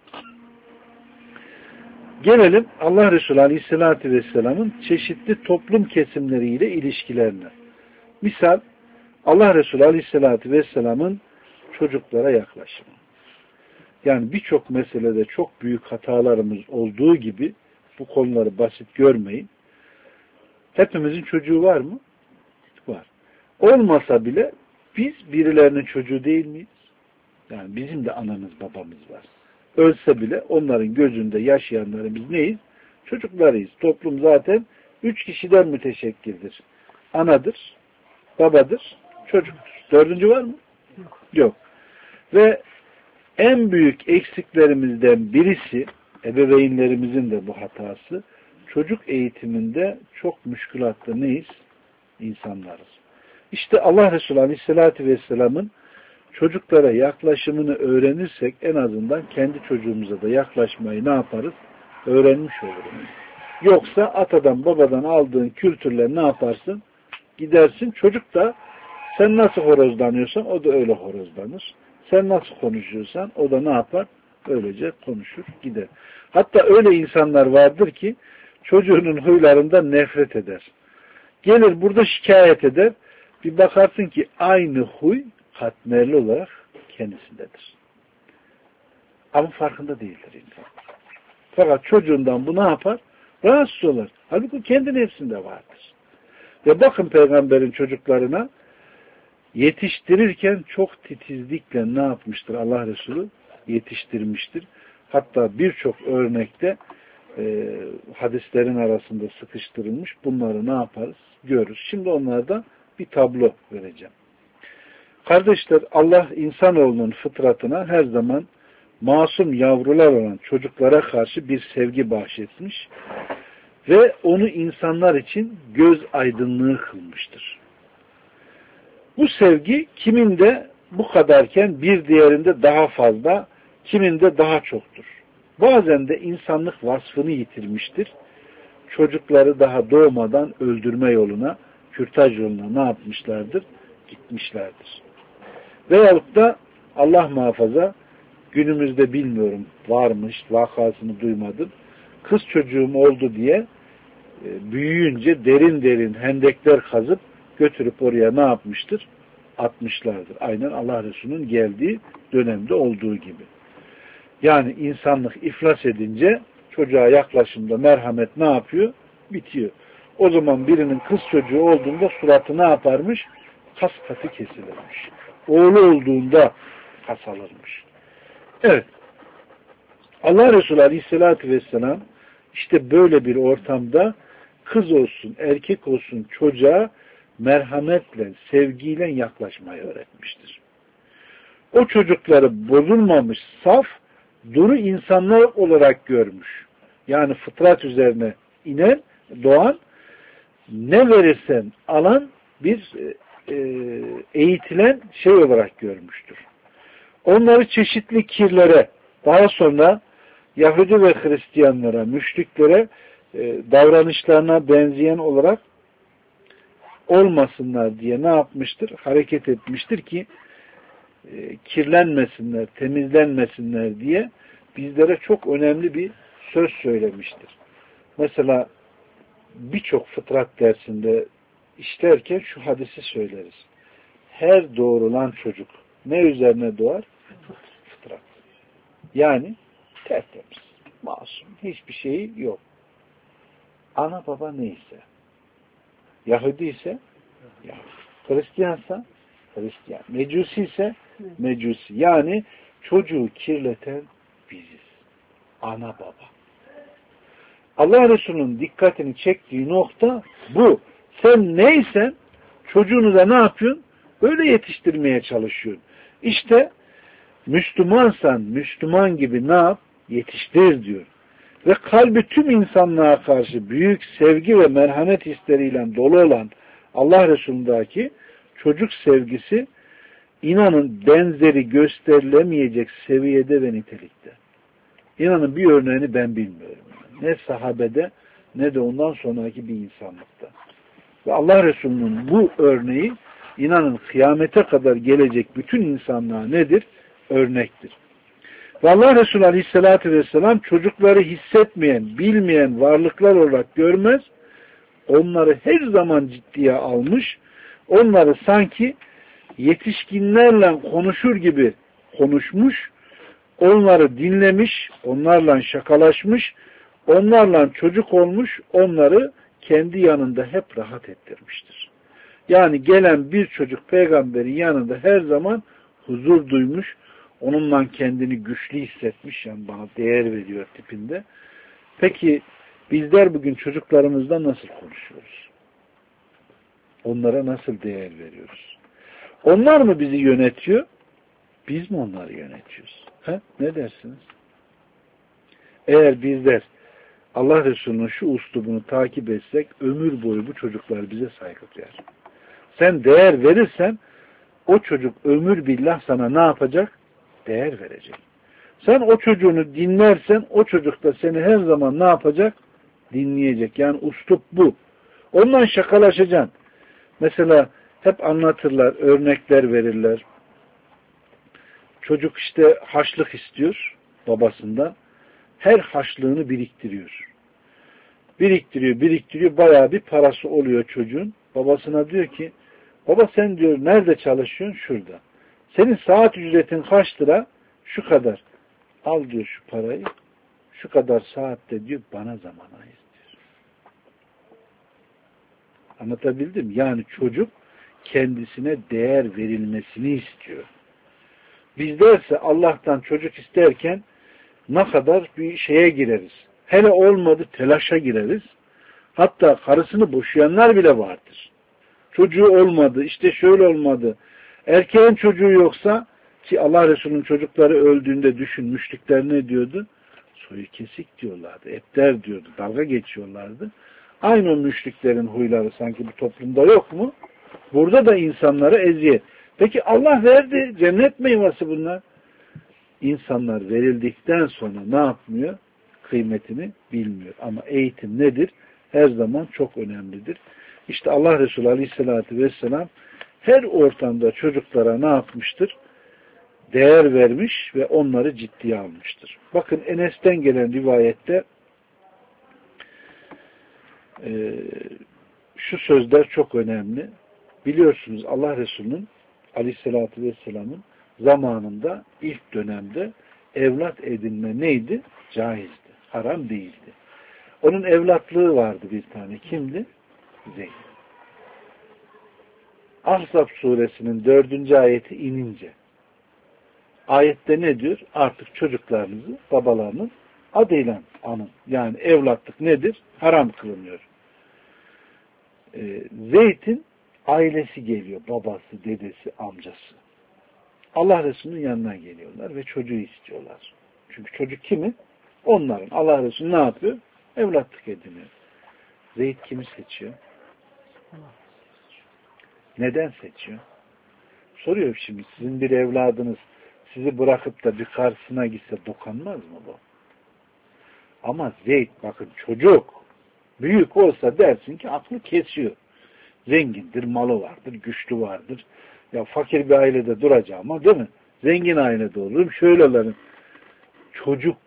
Speaker 1: Gelelim Allah Resulü Aleyhisselatü Vesselam'ın çeşitli toplum kesimleriyle ilişkilerine. Misal Allah Resulü Aleyhisselatü Vesselam'ın çocuklara yaklaşımı. Yani birçok meselede çok büyük hatalarımız olduğu gibi bu konuları basit görmeyin. Hepimizin çocuğu var mı? Var. Olmasa bile biz birilerinin çocuğu değil miyiz? Yani bizim de anamız babamız var. Ölse bile onların gözünde yaşayanları biz neyiz? Çocuklarıyız. Toplum zaten 3 kişiden müteşekkildir. Anadır, babadır, çocuktur. Dördüncü var mı? Yok. Ve en büyük eksiklerimizden birisi, ebeveynlerimizin de bu hatası, çocuk eğitiminde çok müşkülatlı neyiz? İnsanlarız. İşte Allah Resulü Aleyhisselatü Vesselam'ın çocuklara yaklaşımını öğrenirsek en azından kendi çocuğumuza da yaklaşmayı ne yaparız? Öğrenmiş oluruz. Yoksa atadan babadan aldığın kültürle ne yaparsın? Gidersin. Çocuk da sen nasıl horozlanıyorsan o da öyle horozlanır. Sen nasıl konuşuyorsan o da ne yapar? Öylece konuşur gider. Hatta öyle insanlar vardır ki çocuğunun huylarından nefret eder. Gelir burada şikayet eder. Bir bakarsın ki aynı huy katmerli olarak kendisindedir. Ama farkında değildir insan. Fakat çocuğundan bu ne yapar? Rahatsız olur. Halbuki kendi nefsinde vardır. Ve bakın peygamberin çocuklarına yetiştirirken çok titizlikle ne yapmıştır Allah Resulü? Yetiştirmiştir. Hatta birçok örnekte hadislerin arasında sıkıştırılmış. Bunları ne yaparız? Görürüz. Şimdi onlardan bir tablo vereceğim. Kardeşler, Allah insanoğlunun fıtratına her zaman masum yavrular olan çocuklara karşı bir sevgi bahşetmiş ve onu insanlar için göz aydınlığı kılmıştır. Bu sevgi kiminde bu kadarken bir diğerinde daha fazla, kiminde daha çoktur. Bazen de insanlık vasfını yitirmiştir. Çocukları daha doğmadan öldürme yoluna, kürtaj yoluna ne yapmışlardır? Gitmişlerdir. Veyahut da Allah muhafaza günümüzde bilmiyorum varmış, vakasını duymadım. Kız çocuğum oldu diye büyüyünce derin derin hendekler kazıp götürüp oraya ne yapmıştır? Atmışlardır. Aynen Allah Resulü'nün geldiği dönemde olduğu gibi. Yani insanlık iflas edince çocuğa yaklaşımda merhamet ne yapıyor? Bitiyor. O zaman birinin kız çocuğu olduğunda suratı ne yaparmış? Kas katı kesilirmiş. Oğlu olduğunda kas alırmış. Evet. Allah Resulü Aleyhisselatü Vesselam işte böyle bir ortamda kız olsun, erkek olsun çocuğa merhametle, sevgiyle yaklaşmayı öğretmiştir. O çocukları bozulmamış, saf, duru insanlar olarak görmüş. Yani fıtrat üzerine inen, doğan, ne verirsen alan bir eğitilen şey olarak görmüştür. Onları çeşitli kirlere, daha sonra Yahudi ve Hristiyanlara, müşriklere davranışlarına benzeyen olarak olmasınlar diye ne yapmıştır? Hareket etmiştir ki kirlenmesinler, temizlenmesinler diye bizlere çok önemli bir söz söylemiştir. Mesela birçok fıtrat dersinde işlerken şu hadisi söyleriz. Her doğrulan çocuk ne üzerine doğar? Fıtrat. Yani tertemiz, masum, hiçbir şeyi yok. Ana baba neyse, Yahudi ise Yahudi, Hristiyansa Hristiyan, Mecusi ise Mecusi. Yani çocuğu kirleten biziz. Ana baba. Allah Resulü'nün dikkatini çektiği nokta bu. Sen neysen çocuğunu da ne yapıyorsun? Öyle yetiştirmeye çalışıyorsun. İşte Müslümansan Müslüman gibi ne yap? Yetiştir diyor. Ve kalbi tüm insanlığa karşı büyük sevgi ve merhamet hisleriyle dolu olan Allah Resulü'ndeki çocuk sevgisi inanın benzeri gösterilemeyecek seviyede ve nitelikte. İnanın bir örneğini ben bilmiyorum. Ne sahabede ne de ondan sonraki bir insanlıkta. Ve Allah Resulü'nün bu örneği inanın kıyamete kadar gelecek bütün insanlığa nedir? Örnektir. Ve Allah Resulü Aleyhisselatü Vesselam çocukları hissetmeyen, bilmeyen varlıklar olarak görmez, onları her zaman ciddiye almış, onları sanki yetişkinlerle konuşur gibi konuşmuş, onları dinlemiş, onlarla şakalaşmış, onlarla çocuk olmuş, onları kendi yanında hep rahat ettirmiştir. Yani gelen bir çocuk peygamberin yanında her zaman huzur duymuş, onunla kendini güçlü hissetmiş, yani bana değer veriyor tipinde. Peki bizler bugün çocuklarımızla nasıl konuşuyoruz? Onlara nasıl değer veriyoruz? Onlar mı bizi yönetiyor? Biz mi onları yönetiyoruz? He? Ne dersiniz? Eğer bizler Allah Resulü'nün şu uslubunu takip etsek ömür boyu bu çocuklar bize saygı duyar. Sen değer verirsen o çocuk ömür billah sana ne yapacak? Değer verecek. Sen o çocuğunu dinlersen o çocuk da seni her zaman ne yapacak? Dinleyecek. Yani uslup bu. Ondan şakalaşacaksın. Mesela hep anlatırlar, örnekler verirler. Çocuk işte harçlık istiyor babasından. Her harçlığını biriktiriyor. Biriktiriyor. Bayağı bir parası oluyor çocuğun. Babasına diyor ki, baba sen diyor nerede çalışıyorsun? Şurada. Senin saat ücretin kaç lira? Şu kadar. Al diyor şu parayı. Şu kadar saatte diyor bana zaman ayır diyor. Anlatabildim? Yani çocuk kendisine değer verilmesini istiyor. Bizlerse Allah'tan çocuk isterken ne kadar bir şeye gireriz. Hele olmadı telaşa gireriz. Hatta karısını boşayanlar bile vardır. Çocuğu olmadı, işte şöyle olmadı. Erkeğin çocuğu yoksa ki Allah Resulü'nün çocukları öldüğünde düşünmüşlükler ne diyordu? Soyu kesik diyorlardı, epter diyordu, dalga geçiyorlardı. Aynı o müşriklerin huyları sanki bu toplumda yok mu? Burada da insanlara eziyet. Peki Allah verdi, cennet meyvesi bunlar. İnsanlar verildikten sonra ne yapmıyor? Kıymetini bilmiyor. Ama eğitim nedir? Her zaman çok önemlidir. İşte Allah Resulü Aleyhisselatü Vesselam her ortamda çocuklara ne yapmıştır? Değer vermiş ve onları ciddiye almıştır. Bakın Enes'ten gelen rivayette şu sözler çok önemli. Biliyorsunuz Allah Resulü'nün Aleyhisselatü Vesselam'ın zamanında ilk dönemde evlat edinme neydi? Caizdi. Haram değildi. Onun evlatlığı vardı bir tane. Kimdi? Zeyd. Ahzab suresinin 4. ayeti inince ayette ne diyor? Artık çocuklarınızı babalarının adıyla anın. Yani evlatlık nedir? Haram kılınıyor. Zeyd'in ailesi geliyor. Babası, dedesi, amcası. Allah Resulü'nün yanına geliyorlar ve çocuğu istiyorlar. Çünkü çocuk kimin? Onların. Allah Resulü ne yapıyor? Evlatlık ediniyor. Zeyd kimi seçiyor? Neden seçiyor? Soruyor şimdi. Sizin bir evladınız sizi bırakıp da bir karşısına gitse dokanmaz mı bu? Ama Zeyd bakın çocuk büyük olsa dersin ki aklı kesiyor. Zengindir, malı vardır, güçlü vardır. Ya fakir bir ailede duracağım ama değil mi? Zengin ailede olurum, şöyle olurum. Çocuk.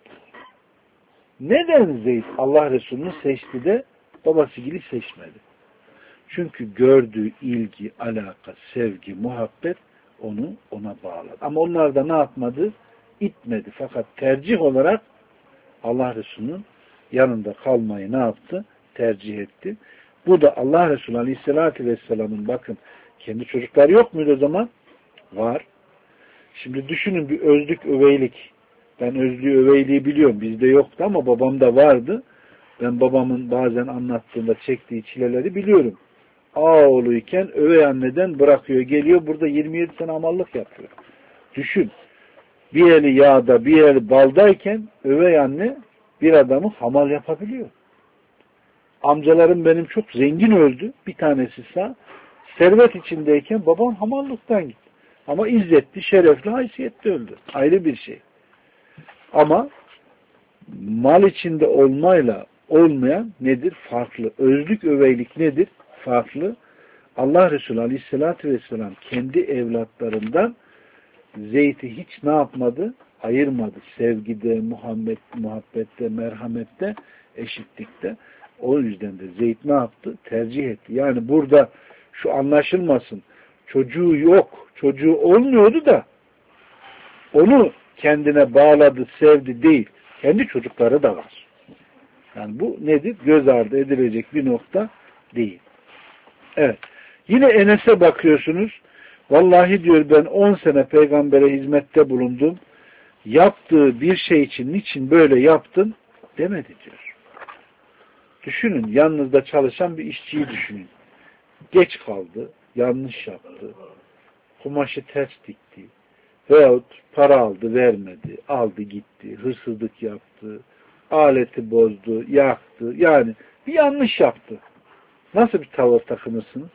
Speaker 1: Neden Zeyd Allah Resulü'nü seçti de babası gibi seçmedi? Çünkü gördüğü ilgi, alaka, sevgi, muhabbet onu ona bağladı. Ama onlar da ne yapmadı? İtmedi. Fakat tercih olarak Allah Resulü'nün yanında kalmayı ne yaptı? Tercih etti. Bu da Allah Resulü Aleyhisselatü Vesselam'ın bakın kendi çocukları yok muydu o zaman? Var. Şimdi düşünün bir özlük, öveylik. Ben özlüğü, öveyliği biliyorum. Bizde yoktu ama babamda vardı. Ben babamın bazen anlattığında çektiği çileleri biliyorum. Oğluyken övey anneden bırakıyor, geliyor. Burada 27 sene amallık yapıyor. Düşün. Bir eli yağda, bir eli baldayken övey anne bir adamı hamal yapabiliyor. Amcalarım benim çok zengin öldü. Bir tanesi sağ. Servet içindeyken babam hamallıktan gitti. Ama izzetli, şerefli, haysiyetli öldü. Ayrı bir şey. Ama mal içinde olmayla olmayan nedir? Farklı. Özlük, öveylik nedir? Farklı. Allah Resulü Aleyhisselatü Vesselam kendi evlatlarından Zeyd'i hiç ne yapmadı? Ayırmadı. Sevgide, muhabbette, merhamette, eşitlikte. O yüzden de Zeyd ne yaptı? Tercih etti. Yani burada şu anlaşılmasın. Çocuğu yok. Çocuğu olmuyordu da onu kendine bağladı, sevdi değil. Kendi çocukları da var. Yani bu nedir? Göz ardı edilecek bir nokta değil. Evet. Yine Enes'e bakıyorsunuz. Vallahi diyor ben 10 sene peygambere hizmette bulundum. Yaptığı bir şey için niçin böyle yaptın demedi diyor. Düşünün yanınızda çalışan bir işçiyi düşünün. Geç kaldı, yanlış yaptı, kumaşı ters dikti veyahut para aldı vermedi, aldı gitti, hırsızlık yaptı, aleti bozdu, yaktı. Yani bir yanlış yaptı. Nasıl bir tavır takınırsınız?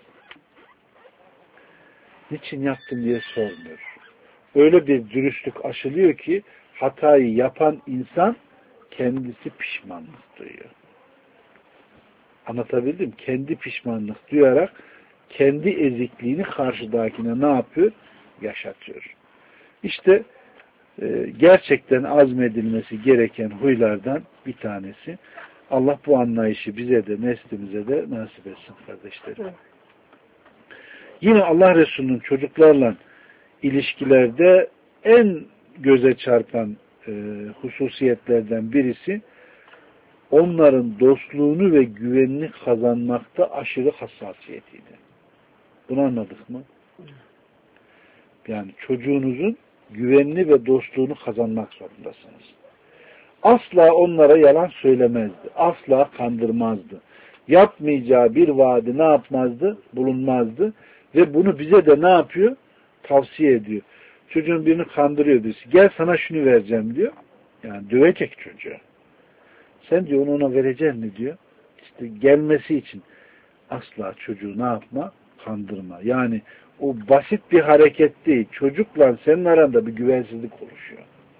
Speaker 1: Niçin yaptın diye sormuyor. Öyle bir dürüstlük aşılıyor ki hatayı yapan insan kendisi pişmanlık duyuyor. Anlatabildim? Kendi pişmanlık duyarak kendi ezikliğini karşıdakine ne yapıyor? Yaşatıyor. İşte gerçekten azmedilmesi gereken huylardan bir tanesi. Allah bu anlayışı bize de neslimize de nasip etsin kardeşlerim. Yine Allah Resulü'nün çocuklarla ilişkilerde en göze çarpan hususiyetlerden birisi onların dostluğunu ve güvenini kazanmakta aşırı hassasiyetiydi. Bunu anladık mı? Yani çocuğunuzun güvenini ve dostluğunu kazanmak zorundasınız. Asla onlara yalan söylemezdi. Asla kandırmazdı. Yapmayacağı bir vaadi ne yapmazdı? Bulunmazdı. Ve bunu bize de ne yapıyor? Tavsiye ediyor. Çocuğun birini kandırıyor birisi. Gel sana şunu vereceğim diyor. Yani dövecek çocuğu. Sen diyor onu ona vereceksin mi diyor. İşte gelmesi için asla çocuğu ne yapma? Kandırma. Yani o basit bir hareket değil. Çocukla senin aranda bir güvensizlik oluşuyor.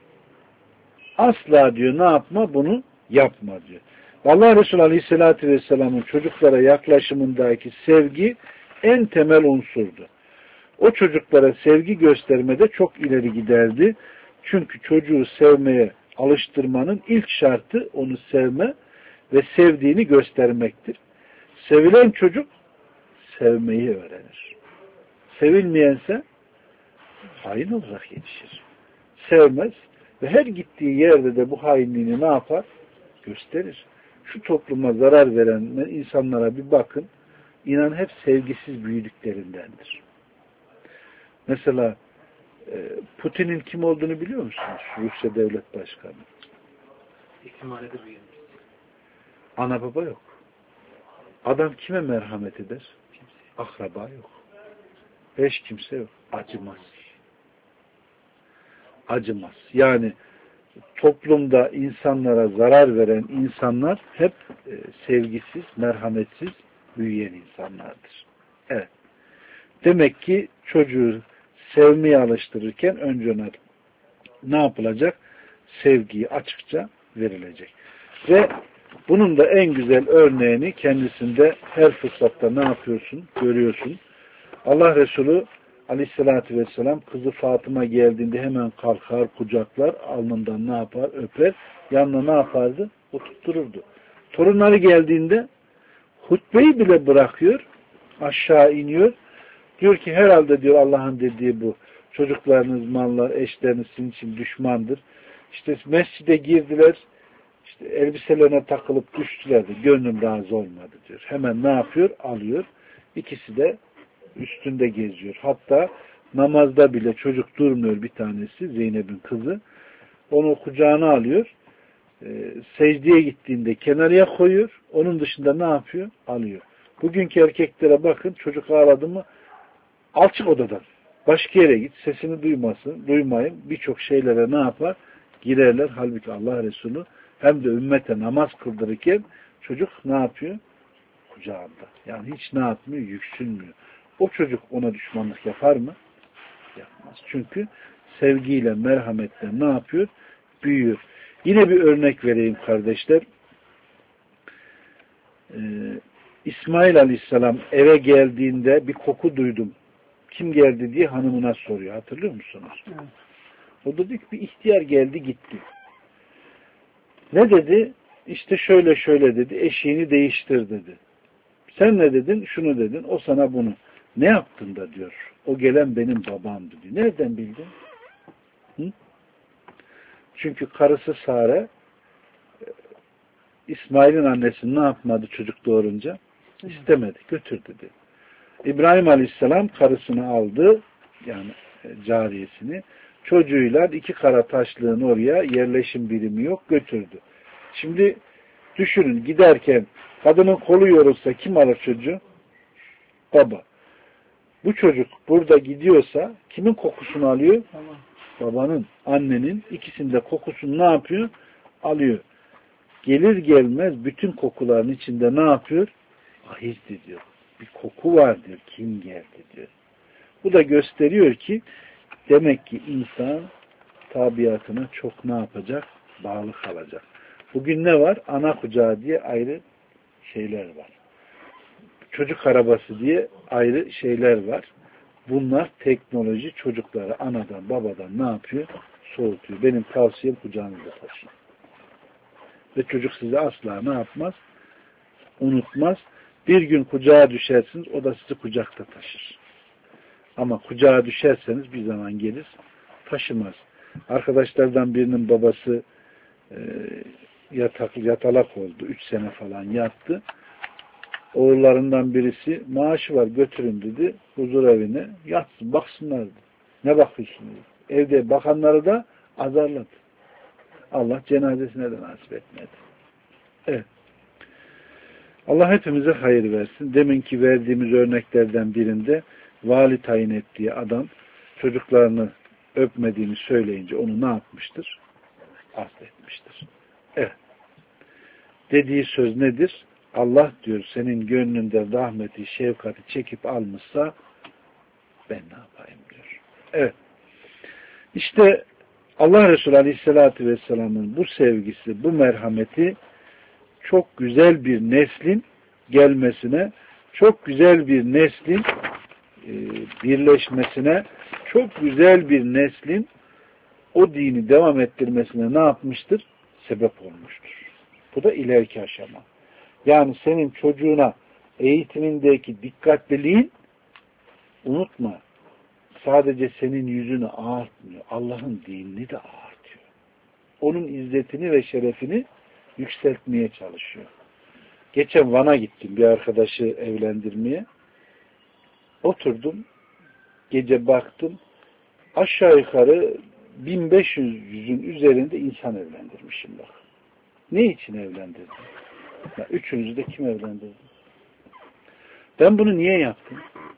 Speaker 1: Asla diyor ne yapma? Bunu yapma diyor. Allah Resulü Aleyhisselatü Vesselam'ın çocuklara yaklaşımındaki sevgi en temel unsurdu. O çocuklara sevgi göstermede çok ileri giderdi. Çünkü çocuğu sevmeye alıştırmanın ilk şartı onu sevme ve sevdiğini göstermektir. Sevilen çocuk sevmeyi öğrenir. Sevilmeyense hain olarak yetişir. Sevmez ve her gittiği yerde de bu hainliğini ne yapar? Gösterir. Şu topluma zarar veren insanlara bir bakın. İnan hep sevgisiz büyüdüklerindendir. Mesela Putin'in kim olduğunu biliyor musunuz? Rusya Devlet Başkanı.
Speaker 2: İhtimali de büyüyor.
Speaker 1: Ana baba yok. Adam kime merhamet eder? Akraba yok. Hiç kimse yok. Acımaz. Acımaz. Yani toplumda insanlara zarar veren insanlar hep sevgisiz, merhametsiz büyüyen insanlardır. Evet. Demek ki çocuğu sevmeye alıştırırken önce ona ne yapılacak? Sevgiyi açıkça verilecek. Ve bunun da en güzel örneğini kendisinde her fırsatta ne yapıyorsun? Görüyorsun. Allah Resulü Aleyhisselatü Vesselam kızı Fatıma geldiğinde hemen kalkar, kucaklar, alnından ne yapar? Öper. Yanına ne yapardı? Oturttururdu. Torunları geldiğinde hutbeyi bile bırakıyor. Aşağı iniyor. Diyor ki herhalde diyor Allah'ın dediği bu. Çocuklarınız, mallar, eşleriniz sizin için düşmandır. İşte mescide girdiler. İşte elbiselerine takılıp düştüler de gönlüm razı olmadı diyor. Hemen ne yapıyor? Alıyor. İkisi de üstünde geziyor. Hatta namazda bile çocuk durmuyor bir tanesi. Zeynep'in kızı. Onu kucağına alıyor. Secdeye gittiğinde kenarıya koyuyor. Onun dışında ne yapıyor? Alıyor. Bugünkü erkeklere bakın. Çocuk ağladı mı alçık odadan. Başka yere git. Sesini duymayın. Birçok şeylere ne yapar? Girerler. Halbuki Allah Resulü hem de ümmete namaz kıldırırken çocuk ne yapıyor? Kucağında. Yani hiç ne yapmıyor? Yüksünmüyor. O çocuk ona düşmanlık yapar mı? Yapmaz. Çünkü sevgiyle, merhametle ne yapıyor? Büyüyor. Yine bir örnek vereyim kardeşler. İsmail Aleyhisselam eve geldiğinde bir koku duydum. Kim geldi diye hanımına soruyor. Hatırlıyor musunuz? Evet. O da diyor ki bir ihtiyar geldi gitti. Ne dedi? İşte şöyle şöyle dedi. Eşiğini değiştir dedi. Sen ne dedin? Şunu dedin. O sana bunu. Ne yaptın da diyor. O gelen benim babamdı diyor. Nereden bildin? Hı? Çünkü karısı Sare İsmail'in annesi ne yapmadı çocuk doğurunca? İstemedi. Götür dedi. İbrahim Aleyhisselam karısını aldı. Yani cariyesini. Çocuğuyla 2 kara taşlığın oraya yerleşim birimi yok. Götürdü. Şimdi düşünün giderken kadının kolu yorulsa kim alır çocuğu? Baba. Bu çocuk burada gidiyorsa kimin kokusunu alıyor? Tamam. Babanın, annenin ikisinde kokusunu ne yapıyor? Alıyor. Gelir gelmez bütün kokuların içinde ne yapıyor? Ahizdi diyor. Bir koku var diyor. Kim geldi diyor. Bu da gösteriyor ki demek ki insan tabiatına çok ne yapacak? Bağlı kalacak. Bugün ne var? Ana kucağı diye ayrı şeyler var. Çocuk arabası diye ayrı şeyler var. Bunlar teknoloji çocukları anadan babadan ne yapıyor? Soğutuyor. Benim tavsiyem kucağınızda taşıyın. Ve çocuk sizi asla ne yapmaz? Unutmaz. Bir gün kucağa düşersiniz, o da sizi kucakta taşır. Ama kucağa düşerseniz bir zaman gelir, taşımaz. Arkadaşlardan birinin babası yatalak oldu. 3 sene falan yattı. Oğullarından birisi maaşı var götürün dedi huzur evine. Yatsın baksınlar dedi. Ne bakıyorsun dedi. Evde bakanları da azarladı. Allah cenazesine de nasip etmedi. Evet. Allah hepimize hayır versin. Deminki verdiğimiz örneklerden birinde vali tayin ettiği adam çocuklarını öpmediğini söyleyince onu ne yapmıştır? Affetmiştir. Evet. Dediği söz nedir? Allah diyor senin gönlünde rahmeti, şefkati çekip almışsa ben ne yapayım diyor. Evet. İşte Allah Resulü Aleyhisselatü Vesselam'ın bu sevgisi, bu merhameti çok güzel bir neslin gelmesine, çok güzel bir neslin birleşmesine, çok güzel bir neslin o dini devam ettirmesine ne yapmıştır? Sebep olmuştur. Bu da ileriki aşama. Yani senin çocuğuna eğitimindeki dikkatliliğin, unutma, sadece senin yüzünü ağartmıyor. Allah'ın dinini de ağartıyor. Onun izzetini ve şerefini yükseltmeye çalışıyor. Geçen Van'a gittim bir arkadaşı evlendirmeye. Oturdum. Gece baktım. Aşağı yukarı 1500'ün üzerinde insan evlendirmişim bak. Ne için evlendirdim? Ya üçünüzü de kim evlendirdi? Ben bunu niye yaptım?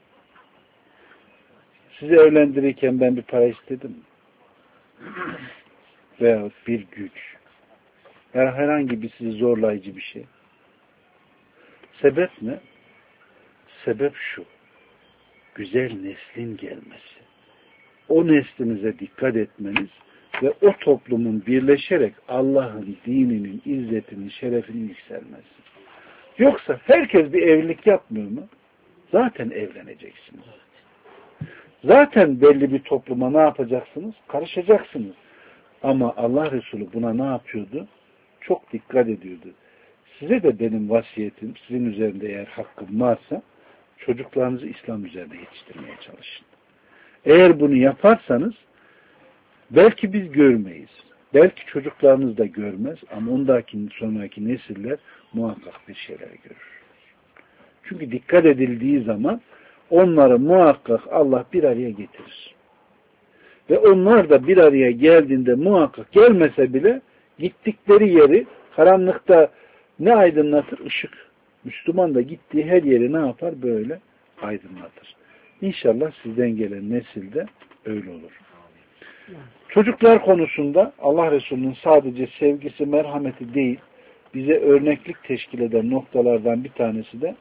Speaker 1: Sizi evlendirirken ben bir para istedim mi? Veya bir güç. Veya herhangi bir sizi zorlayıcı bir şey. Sebep ne? Sebep şu. Güzel neslin gelmesi. O neslinize dikkat etmeniz ve o toplumun birleşerek Allah'ın dininin, izzetinin, şerefinin yükselmesi. Yoksa herkes bir evlilik yapmıyor mu? Zaten evleneceksiniz. Zaten belli bir topluma ne yapacaksınız? Karışacaksınız. Ama Allah Resulü buna ne yapıyordu? Çok dikkat ediyordu. Size de benim vasiyetim, sizin üzerinde eğer hakkım varsa, çocuklarınızı İslam üzerinde yetiştirmeye çalışın. Eğer bunu yaparsanız, belki biz görmeyiz. Belki çocuklarınız da görmez ama ondaki sonraki nesiller muhakkak bir şeyler görür. Çünkü dikkat edildiği zaman onları muhakkak Allah bir araya getirir. Ve onlar da bir araya geldiğinde muhakkak gelmese bile gittikleri yeri karanlıkta ne aydınlatır? Işık. Müslüman da gittiği her yeri ne yapar? Böyle aydınlatır. İnşallah sizden gelen nesilde öyle olur. Çocuklar konusunda Allah Resulü'nün sadece sevgisi, merhameti değil, bize örneklik teşkil eden noktalardan bir tanesi de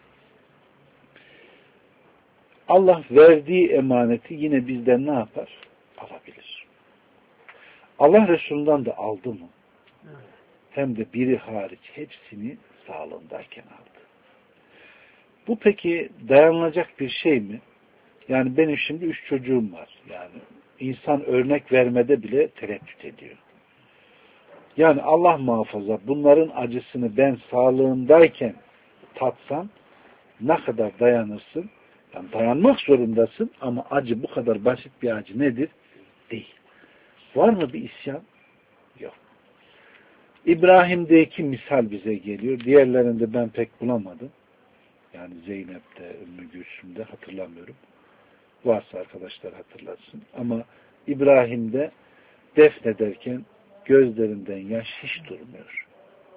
Speaker 1: Allah verdiği emaneti yine bizden ne yapar? Alabilir. Allah Resulü'nden de aldı mı? Hem de biri hariç hepsini sağlığındayken aldı. Bu peki dayanılacak bir şey mi? Yani benim şimdi 3 çocuğum var. Yani insan örnek vermede bile tereddüt ediyor. Yani Allah muhafaza bunların acısını ben sağlığındayken tatsam ne kadar dayanırsın? Yani dayanmak zorundasın ama acı bu kadar basit bir acı nedir? Değil. Var mı bir isyan? Yok. İbrahim'deki misal bize geliyor. Diğerlerinde ben pek bulamadım. Yani Zeynep'te, Ümmü Gülsüm'de hatırlamıyorum. Varsa arkadaşlar hatırlatsın. Ama İbrahim'de defnederken gözlerinden yaş hiç durmuyor.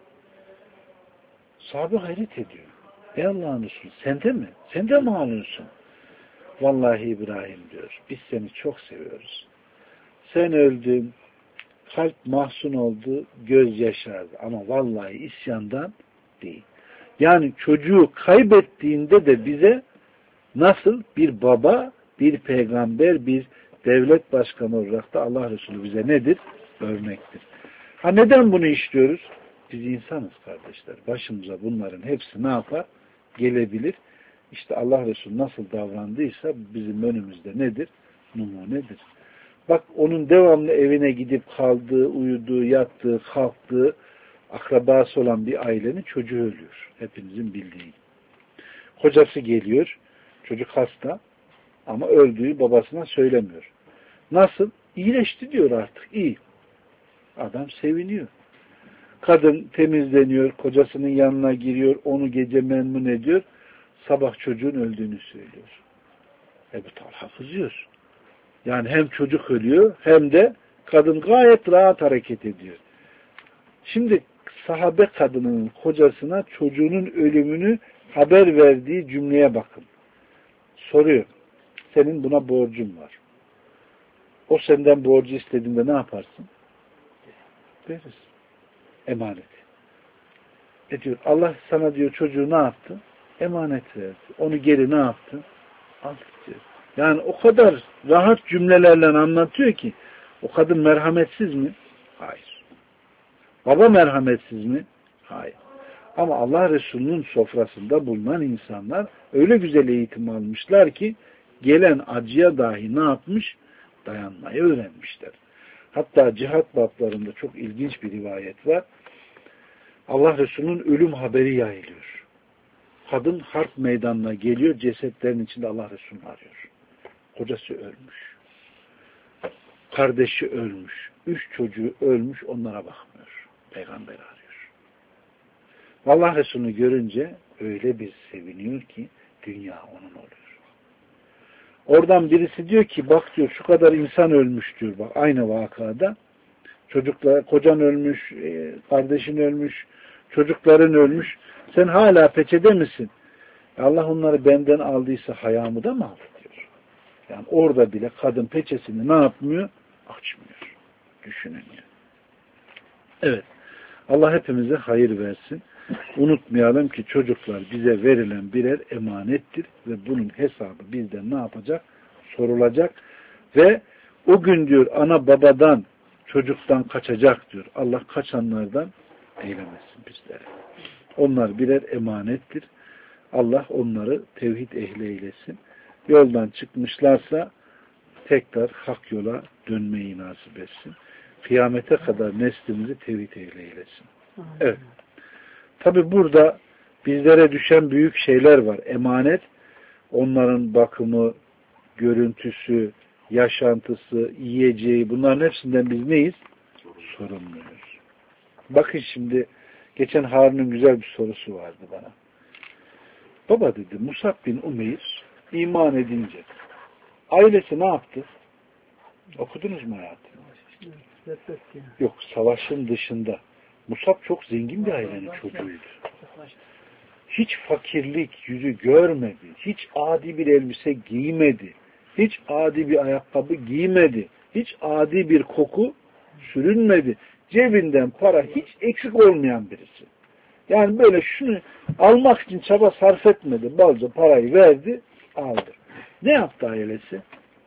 Speaker 1: Sahabe hayret ediyor. Ey Allah'ın Resulü sende mi? Sende mi ağlıyorsun? Vallahi İbrahim diyor. Biz seni çok seviyoruz. Sen öldün, kalp mahzun oldu, göz yaşardı. Ama vallahi isyandan değil. Yani çocuğu kaybettiğinde de bize nasıl bir baba, bir peygamber, bir devlet başkanı olarak da Allah Resulü bize nedir? Örnektir. Ha neden bunu işliyoruz? Biz insanız kardeşler. Başımıza bunların hepsi ne yapar? Gelebilir. İşte Allah Resulü nasıl davrandıysa bizim önümüzde nedir? Numunedir. Bak onun devamlı evine gidip kaldığı, uyuduğu, yattığı, kalktığı akrabası olan bir ailenin çocuğu ölüyor. Hepinizin bildiği. Kocası geliyor. Çocuk hasta ama öldüğü babasına söylemiyor. Nasıl? İyileşti diyor artık. İyi. Adam seviniyor. Kadın temizleniyor, kocasının yanına giriyor, onu gece memnun ediyor. Sabah çocuğun öldüğünü söylüyor. Ebu Talha kızıyor. Yani hem çocuk ölüyor hem de kadın gayet rahat hareket ediyor. Şimdi sahabe kadının kocasına çocuğunun ölümünü haber verdiği cümleye bakın. Soruyor. Senin buna borcun var. O senden borcu istediğinde ne yaparsın? Veririz. Emanet. Diyor Allah sana diyor çocuğu ne yaptı? Emanet verdi. Onu geri ne yaptı? Al diyor. Yani o kadar rahat cümlelerle anlatıyor ki o kadın merhametsiz mi? Hayır. Baba merhametsiz mi? Hayır. Ama Allah Resulü'nün sofrasında bulunan insanlar öyle güzel eğitim almışlar ki gelen acıya dahi ne yapmış? Dayanmayı öğrenmişler. Hatta cihat bablarında çok ilginç bir rivayet var. Allah Resulü'nün ölüm haberi yayılıyor. Kadın harp meydanına geliyor, cesetlerin içinde Allah Resulü'nü arıyor. Kocası ölmüş. Kardeşi ölmüş. 3 çocuğu ölmüş, onlara bakmıyor. Peygamber arıyor. Allah Resulü'nü görünce öyle bir seviniyor ki dünya onun oluyor. Oradan birisi diyor ki bak diyor şu kadar insan ölmüş diyor. Bak aynı vakada. Çocuklar, kocan ölmüş, kardeşin ölmüş, çocukların ölmüş. Sen hala peçede misin? Allah onları benden aldıysa hayamı da mı aldı diyor. Yani orada bile kadın peçesini ne yapmıyor? Açmıyor. Düşünün yani. Evet. Allah hepimize hayır versin. Unutmayalım ki çocuklar bize verilen birer emanettir ve bunun hesabı bizden ne yapacak? Sorulacak ve o gün diyor ana babadan çocuktan kaçacak diyor. Allah kaçanlardan eylemesin bizleri. Onlar birer emanettir. Allah onları tevhid ehli eylesin. Yoldan çıkmışlarsa tekrar hak yola dönmeyi nasip etsin. Kıyamete kadar neslimizi tevhid ehli eylesin. Evet. Tabi burada bizlere düşen büyük şeyler var. Emanet, onların bakımı, görüntüsü, yaşantısı, yiyeceği, bunların hepsinden biz neyiz? Sorumluyuz. Bakın şimdi, geçen Harun'un güzel bir sorusu vardı bana. Baba dedi, Musab bin Umeyr iman edince ailesi ne yaptı? Okudunuz mu hayatım? Yok, savaşın dışında. Musab çok zengin bir ailenin çocuğuydu. Hiç fakirlik yüzü görmedi. Hiç adi bir elbise giymedi. Hiç adi bir ayakkabı giymedi. Hiç adi bir koku sürünmedi. Cebinden para hiç eksik olmayan birisi. Yani böyle şunu almak için çaba sarf etmedi. Balca parayı verdi, aldı. Ne yaptı ailesi?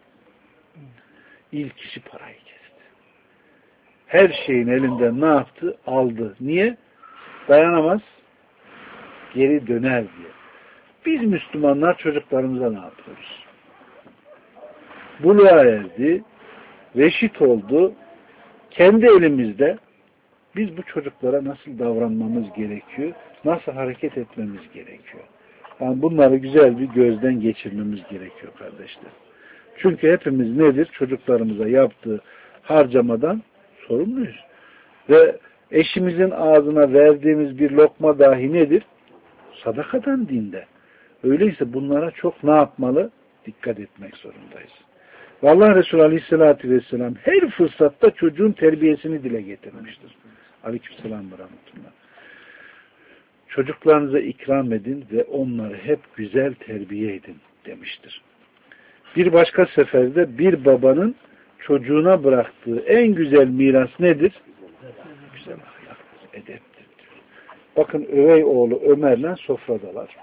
Speaker 1: İlk kişi parayı kesti. Her şeyin elinden ne yaptı? Aldı. Niye? Dayanamaz. Geri döner diye. Biz Müslümanlar çocuklarımıza ne yapıyoruz? Buluğa erdi, reşit oldu. Kendi elimizde biz bu çocuklara nasıl davranmamız gerekiyor? Nasıl hareket etmemiz gerekiyor? Yani bunları güzel bir gözden geçirmemiz gerekiyor kardeşler. Çünkü hepimiz nedir? Çocuklarımıza yaptığı harcamadan sorumluyuz. Ve eşimizin ağzına verdiğimiz bir lokma dahi nedir? Sadakadan dinde. Öyleyse bunlara çok ne yapmalı? Dikkat etmek zorundayız. Ve Allah Resulü Aleyhisselatü Vesselam her fırsatta çocuğun terbiyesini dile getirmiştir. Aleykümselam ve rahmetullah. Çocuklarınıza ikram edin ve onları hep güzel terbiye edin demiştir. Bir başka seferde bir babanın çocuğuna bıraktığı en güzel miras nedir? Güzel ahlaktır, edeptir diyor. Bakın övey oğlu Ömer'le sofradalar.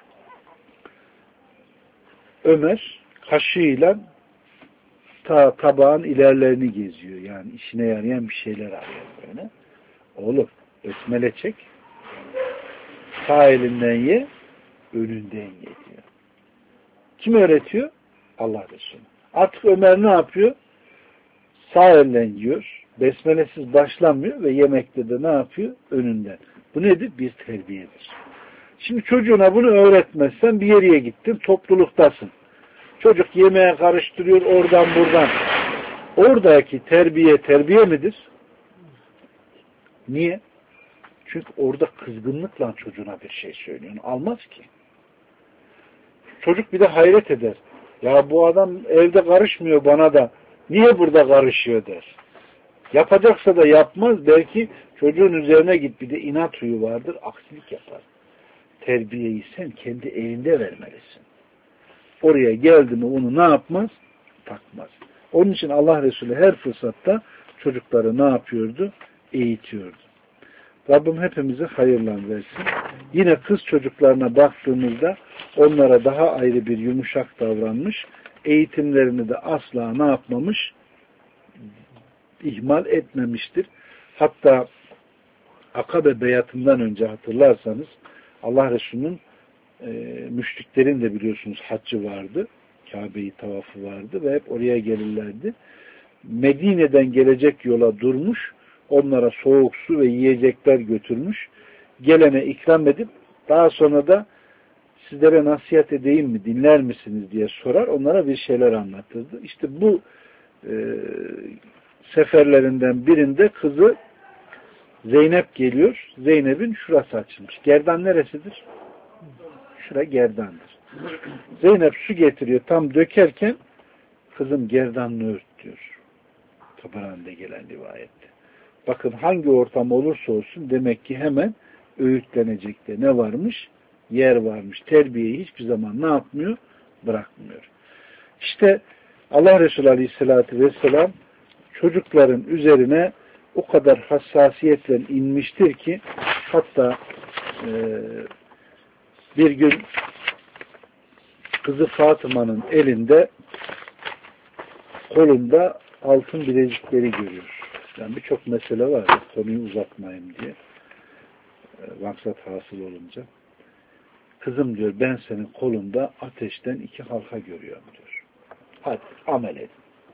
Speaker 1: Ömer kaşığıyla tabağın ilerlerini geziyor. Yani işine yarayan bir şeyler arıyor böyle. Oğlum besmele çek. Sağ elinden ye, önünden ye diyor. Kim öğretiyor? Allah Resulü. Artık Ömer ne yapıyor? Sağ elinden yiyor. Besmelesiz başlamıyor ve yemekte de ne yapıyor? Önünden. Bu nedir? Bir terbiyedir. Şimdi çocuğuna bunu öğretmezsen bir yere gittin, topluluktasın. Çocuk yemeğe karıştırıyor oradan buradan. Oradaki terbiye midir? Niye? Çünkü orada kızgınlıkla çocuğuna bir şey söylüyorsun. Almaz ki. Çocuk bir de hayret eder. Ya bu adam evde karışmıyor bana da niye burada karışıyor der. Yapacaksa da yapmaz. Belki çocuğun üzerine git bir de inat huyu vardır. Aksilik yapar. Terbiyeyi sen kendi evinde vermelisin. Oraya geldi mi onu ne yapmaz? Takmaz. Onun için Allah Resulü her fırsatta çocukları ne yapıyordu? Eğitiyordu. Rabbim hepimize hayırlar versin. Yine kız çocuklarına baktığımızda onlara daha ayrı bir yumuşak davranmış. Eğitimlerini de asla ne yapmamış? İhmal etmemiştir. Hatta Akabe beyatından önce hatırlarsanız Allah Resulü'nün müşriklerin de biliyorsunuz haccı vardı. Kabe'yi tavafı vardı ve hep oraya gelirlerdi. Medine'den gelecek yola durmuş, onlara soğuk su ve yiyecekler götürmüş. Gelene ikram edip daha sonra da sizlere nasihat edeyim mi, dinler misiniz diye sorar. Onlara bir şeyler anlatırdı. İşte bu seferlerinden birinde kızı Zeynep geliyor. Zeynep'in şurası açılmış. Gerdan neresidir? Şura gerdandır. Zeynep su getiriyor. Tam dökerken kızım gerdanını ört diyor. Tabarani'de gelen rivayette. Bakın hangi ortam olursa olsun demek ki hemen öğütlenecek de ne varmış? Yer varmış. Terbiyeyi hiçbir zaman ne yapmıyor? Bırakmıyor. İşte Allah Resulü Aleyhisselatü Vesselam çocukların üzerine o kadar hassasiyetle inmiştir ki hatta bir gün kızı Fatıma'nın elinde kolunda altın bilezikleri görüyor. Yani birçok mesele var. Konuyu uzatmayayım diye. Maksat hasıl olunca. Kızım diyor ben senin kolunda ateşten 2 halka görüyorum diyor. Hadi amel edin.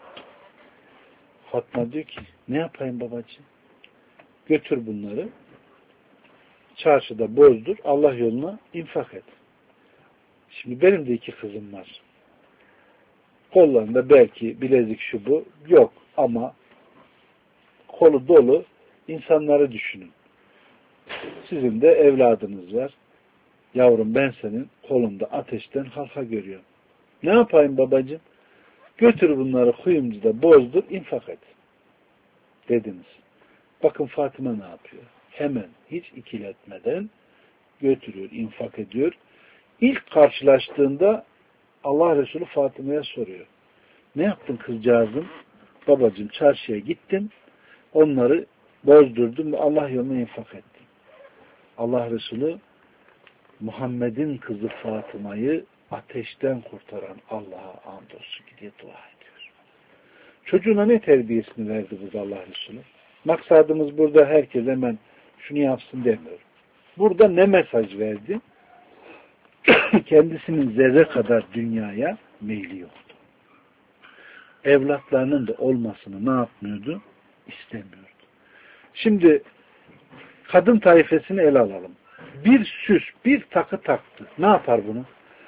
Speaker 1: Fatma diyor ki ne yapayım babacığım? Götür bunları çarşıda bozdur. Allah yoluna infak et. Şimdi benim de 2 kızım var. Kollarında belki bilezik şu bu yok ama kolu dolu insanları düşünün. Sizin de evladınız var. Yavrum ben senin kolunda ateşten halka görüyorum. Ne yapayım babacığım? Götür bunları kuyumcuda bozdur, infak et. Dediniz. Bakın Fatıma ne yapıyor? Hemen hiç ikiletmeden götürüyor, infak ediyor. İlk karşılaştığında Allah Resulü Fatıma'ya soruyor. Ne yaptın kızcağızım? Babacığım çarşıya gittim. Onları bozdurdum ve Allah yoluna infak ettim. Allah Resulü Muhammed'in kızı Fatıma'yı ateşten kurtaran Allah'a andolsun diye dua ediyor. Çocuğuna ne terbiyesini verdi bu Allah Resulü? Maksadımız burada herkes hemen şunu yapsın demiyor. Burada ne mesaj verdi? Kendisinin zerre kadar dünyaya meyli yoktu. Evlatlarının da olmasını ne yapmıyordu? İstemiyordu. Şimdi kadın taifesini ele alalım. Bir süs, bir takı taktı. Ne yapar bunu?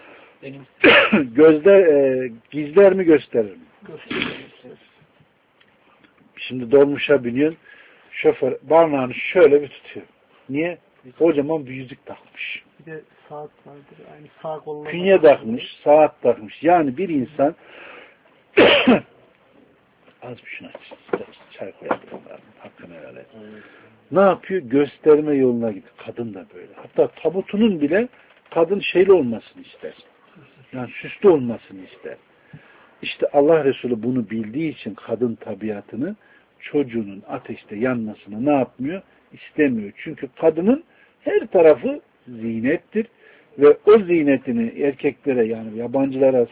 Speaker 1: Gizler mi gösterir mi?
Speaker 3: Gösterir.
Speaker 1: Şimdi dolmuşa biniyorsun. Şoför barnağını şöyle bir tutuyor. Niye? Kocaman bir yüzük takmış.
Speaker 3: Bir de saat vardır. Yani sağ kolla.
Speaker 1: Künye takmış, saat takmış. Yani bir insan az bir şuna çay koyabilirim. Hakkını helal et. Ne yapıyor? Gösterme yoluna gidiyor. Kadın da böyle. Hatta tabutunun bile kadın şeyli olmasını ister. Yani süslü olmasını ister. İşte Allah Resulü bunu bildiği için kadın tabiatını çocuğunun ateşte yanmasını ne yapmıyor? İstemiyor. Çünkü kadının her tarafı zinettir ve o zinetini erkeklere yani yabancılara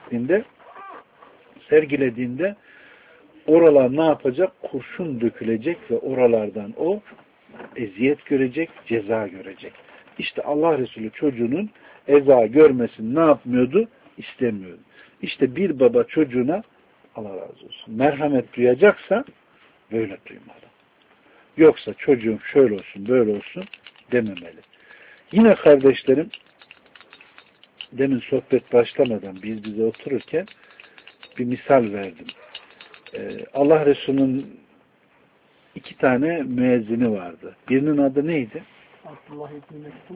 Speaker 1: sergilediğinde oralar ne yapacak? Kurşun dökülecek ve oralardan o eziyet görecek, ceza görecek. İşte Allah Resulü çocuğunun eza görmesini ne yapmıyordu? İstemiyordu. İşte bir baba çocuğuna Allah razı olsun merhamet duyacaksa böyle duymalı. Yoksa çocuğum şöyle olsun, böyle olsun dememeli. Yine kardeşlerim demin sohbet başlamadan biz bize otururken bir misal verdim. Allah Resulü'nün 2 tane müezzini vardı. Birinin adı neydi?
Speaker 3: Abdullah İbni Mesud.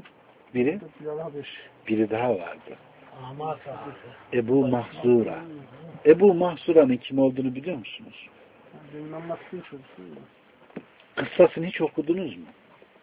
Speaker 1: Biri daha vardı. Ebu Mahzura. Ebu Mahzura'nın kim olduğunu biliyor musunuz?
Speaker 3: Benim anlattığım çocuğum.
Speaker 1: Kıssasını hiç okudunuz mu?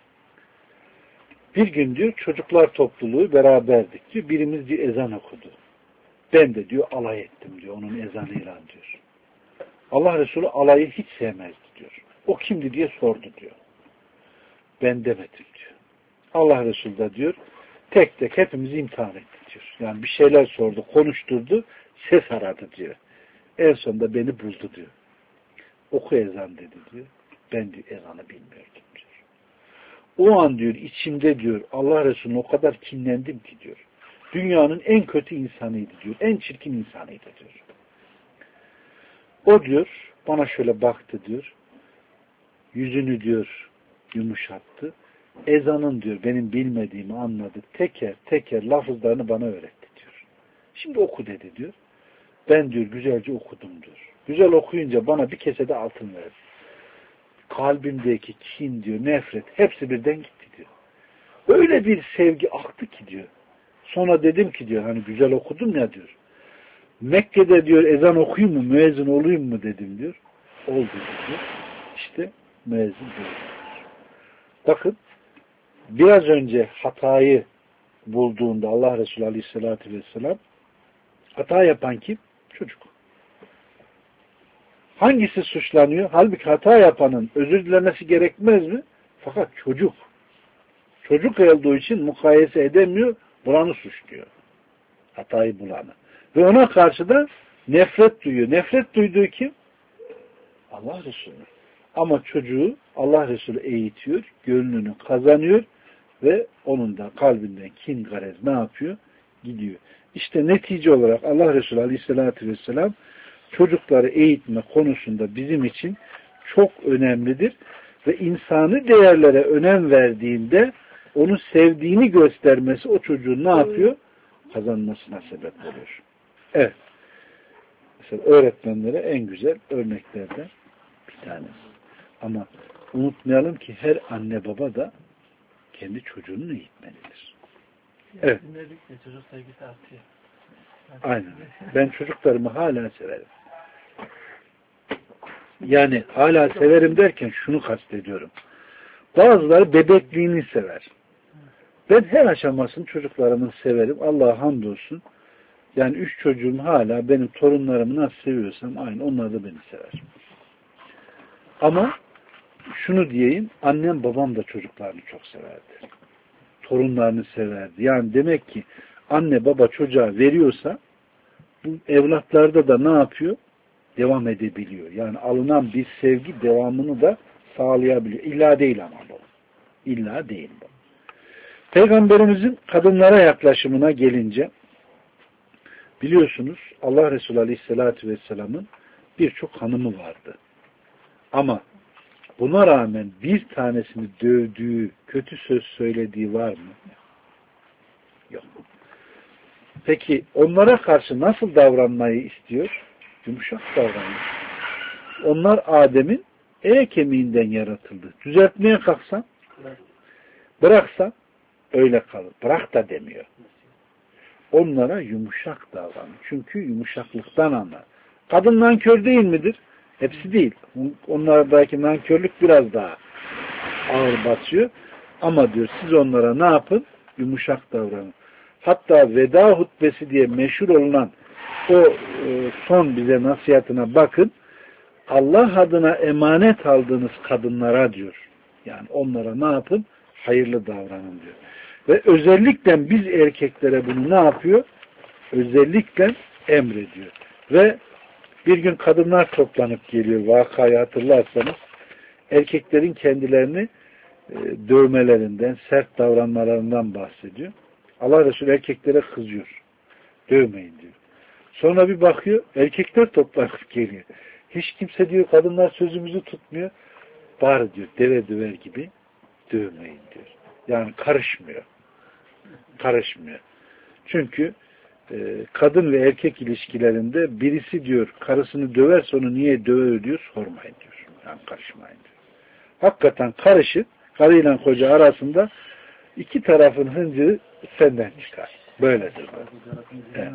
Speaker 1: Bir gün diyor çocuklar topluluğu beraberdik diyor. Birimiz diyor ezan okudu. Ben de diyor alay ettim diyor onun ezanıyla diyor. Allah Resulü alayı hiç sevmezdi diyor. O kimdi diye sordu diyor. Ben demedim diyor. Allah Resulü de diyor tek tek hepimizi imtihan etti diyor. Yani bir şeyler sordu, konuşturdu, ses aradı diyor. En sonunda beni buldu diyor. Oku ezan dedi diyor. Ben diyor ezanı bilmiyordum diyor. O an diyor içimde diyor Allah Resulü'ne o kadar kinlendim ki diyor. Dünyanın en kötü insanıydı diyor. En çirkin insanıydı diyor. O diyor bana şöyle baktı diyor. Yüzünü diyor yumuşattı. ezanın diyor benim bilmediğimi anladı. Teker teker lafızlarını bana öğretti diyor. Şimdi oku dedi diyor. Ben diyor güzelce okudum diyor. Güzel okuyunca bana bir kesede altın verdi. Kalbimdeki kin diyor, nefret hepsi birden gitti diyor. Öyle bir sevgi aktı ki diyor. Sonra dedim ki diyor hani güzel okudum ya diyor. Mekke'de diyor ezan okuyayım mı, müezzin olayım mı dedim diyor. Oldu diyor. İşte müezzin diyor. Bakın biraz önce hatayı bulduğunda Allah Resulü Aleyhisselatü Vesselam hata yapan kim? Çocuk. Hangisi suçlanıyor? Halbuki hata yapanın özür dilemesi gerekmez mi? Fakat çocuk. Çocuk olduğu için mukayese edemiyor, bulanı suçluyor. Hatayı bulanı. Ve ona karşı da nefret duyuyor. Nefret duyduğu kim? Allah Resulü. Ama çocuğu Allah Resulü eğitiyor, gönlünü kazanıyor ve onun da kalbinden kin garez ne yapıyor? Gidiyor. İşte netice olarak Allah Resulü Aleyhisselatü Vesselam çocukları eğitme konusunda bizim için çok önemlidir ve insani değerlere önem verdiğinde onu sevdiğini göstermesi o çocuğun ne yapıyor? Kazanmasına sebep oluyor. Evet. Mesela öğretmenlere en güzel örneklerden bir tanesi. Ama unutmayalım ki her anne baba da kendi çocuğunu eğitmelidir. Evet.
Speaker 2: Çocuk sevgisi artıyor.
Speaker 1: Aynen. Ben çocuklarımı hala severim. Yani hala severim derken şunu kastediyorum. Bazıları bebekliğini sever. Ben her aşamasını çocuklarımı severim. Allah'a hamdolsun. Yani 3 çocuğum hala benim torunlarımı nasıl seviyorsam aynı onlar da beni sever. Ama şunu diyeyim, annem babam da çocuklarını çok severdi. Torunlarını severdi. Yani demek ki anne baba çocuğa veriyorsa bu evlatlarda da ne yapıyor? Devam edebiliyor. Yani alınan bir sevgi devamını da sağlayabiliyor. İlla değil ama bu. İlla değil bu. Peygamberimizin kadınlara yaklaşımına gelince biliyorsunuz Allah Resulü Aleyhisselatü Vesselam'ın birçok hanımı vardı. Ama buna rağmen bir tanesini dövdüğü, kötü söz söylediği var mı? Yok. Peki onlara karşı nasıl davranmayı istiyor? Yumuşak davranıyor. Onlar Adem'in kemiğinden yaratıldı. Düzeltmeye kalksan, bıraksan öyle kalır. Bırak da demiyor. Onlara yumuşak davranıyor. Çünkü yumuşaklıktan anlar. Kadın nankör değil midir? Hepsi değil. Onlardaki nankörlük biraz daha ağır basıyor. Ama diyor siz onlara ne yapın? Yumuşak davranın. Hatta veda hutbesi diye meşhur olunan o son bize nasihatine bakın. Allah adına emanet aldığınız kadınlara diyor. Yani onlara ne yapın? Hayırlı davranın diyor. Ve özellikle biz erkeklere bunu ne yapıyor? Özellikle emrediyor. Ve bir gün kadınlar toplanıp geliyor. Vakayı hatırlarsanız erkeklerin kendilerini dövmelerinden, sert davranmalarından bahsediyor. Allah Resulü erkeklere kızıyor. Dövmeyin diyor. Sonra bir bakıyor, erkekler toplanıp geliyor. Hiç kimse diyor, kadınlar sözümüzü tutmuyor. Bari diyor, deve döver gibi dövmeyin diyor. Yani karışmıyor. Karışmıyor. Çünkü kadın ve erkek ilişkilerinde birisi diyor, karısını döverse onu niye döver diyor, sormayın diyor. Yani karışmayın diyor. Hakikaten karışık, karıyla koca arasında iki tarafın hıncı senden çıkar. Böyledir. Evet.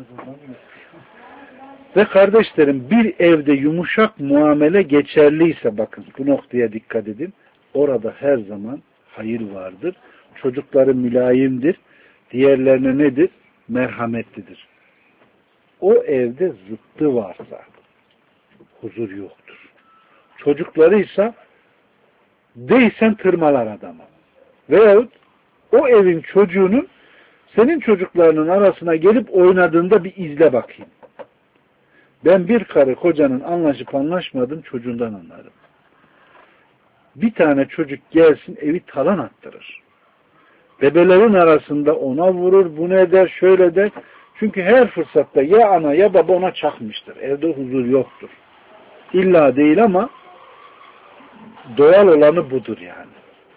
Speaker 1: Ve kardeşlerim bir evde yumuşak muamele geçerliyse bakın bu noktaya dikkat edin. Orada her zaman hayır vardır. Çocukları mülayimdir. Diğerlerine nedir? Merhametlidir. O evde zıttı varsa huzur yoktur. Çocukları ise değilsen tırmalar adamı. Veyahut o evin çocuğunun senin çocuklarının arasına gelip oynadığında bir izle bakayım. Ben bir karı kocanın anlaşıp anlaşmadığını çocuğundan anlarım. Bir tane çocuk gelsin evi talan attırır. Bebelerin arasında ona vurur, bunu eder, şöyle der. Çünkü her fırsatta ya ana ya baba ona çakmıştır. Evde huzur yoktur. İlla değil ama doğal olanı budur yani.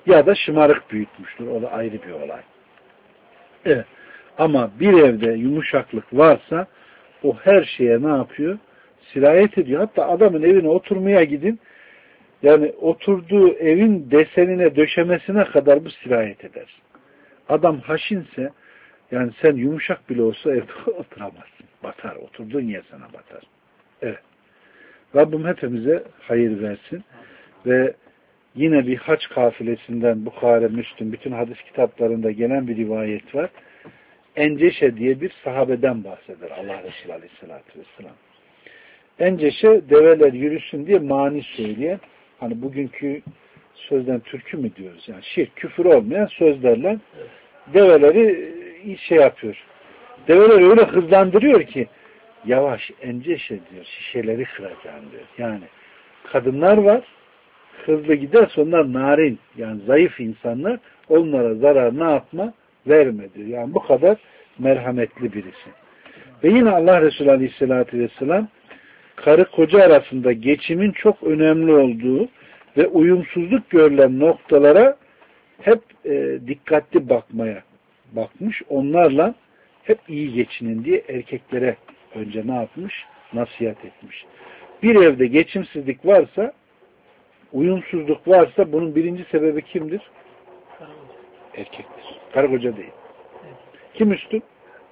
Speaker 1: Ya da şımarık büyütmüştür. O da ayrı bir olay. Evet. Ama bir evde yumuşaklık varsa o her şeye ne yapıyor? Sirayet ediyor. Hatta adamın evine oturmaya gidin, yani oturduğu evin desenine, döşemesine kadar bu sirayet eder. Adam haşinse, yani sen yumuşak bile olsa evde oturamazsın. Batar. Oturduğun yer sana batar. Evet. Rabbim hepimize hayır versin. Ve yine bir hac kafilesinden Bukhari, Müslüm, bütün hadis kitaplarında gelen bir rivayet var. Enceşe diye bir sahabeden bahseder Allah Resulü Aleyhisselatü Vesselam. Enceşe develer yürüsün diye mani söyleyen, hani bugünkü sözden türkü mü diyoruz, yani şirk, küfür olmayan sözlerle develeri şey yapıyor. Develeri öyle hızlandırıyor ki yavaş Enceşe diyor, şişeleri kıracağım diyor. Yani kadınlar var, hızlı giderse onlar narin, yani zayıf insanlar, onlara zarar ne yapma? Verme diyor. Yani bu kadar merhametli birisi. Ve yine Allah Resulü Aleyhisselatü Vesselam karı koca arasında geçimin çok önemli olduğu ve uyumsuzluk görülen noktalara hep dikkatli bakmış. Onlarla hep iyi geçinin diye erkeklere önce ne yapmış? Nasihat etmiş. Bir evde geçimsizlik varsa, uyumsuzluk varsa bunun birinci sebebi kimdir? Erkektir. Karı koca değil. Kim üstün?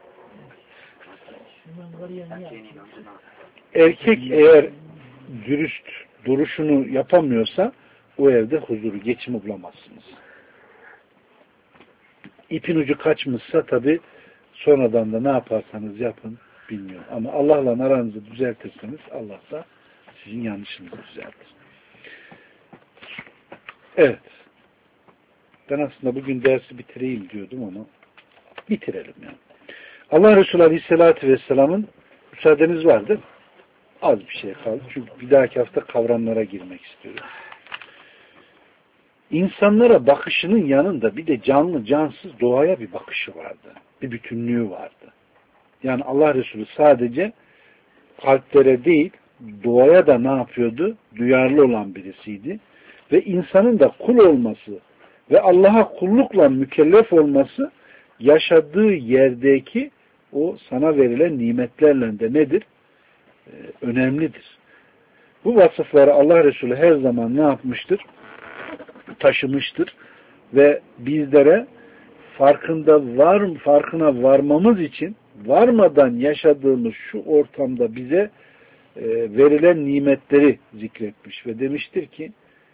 Speaker 1: Erkek eğer dürüst duruşunu yapamıyorsa o evde huzuru, geçimi bulamazsınız. İpin ucu kaçmışsa tabi sonradan da ne yaparsanız yapın bilmiyorum. Ama Allah'la aranızı düzeltirseniz Allah da sizin yanlışınızı düzeltir. Evet. Ben aslında bugün dersi bitireyim diyordum ama bitirelim yani. Allah Resulü Aleyhisselatü Vesselam'ın müsaadeniz var değil mi? Az bir şey kaldı. Çünkü bir dahaki hafta kavramlara girmek istiyorum. İnsanlara bakışının yanında bir de canlı cansız doğaya bir bakışı vardı. Bir bütünlüğü vardı. Yani Allah Resulü sadece kalplere değil doğaya da ne yapıyordu? Duyarlı olan birisiydi. Ve insanın da kul olması ve Allah'a kullukla mükellef olması yaşadığı yerdeki o sana verilen nimetlerle de nedir? Önemlidir. Bu vasıfları Allah Resulü her zaman ne yapmıştır? Taşımıştır. Ve bizlere farkına varmamız için varmadan yaşadığımız şu ortamda bize verilen nimetleri zikretmiş ve demiştir ki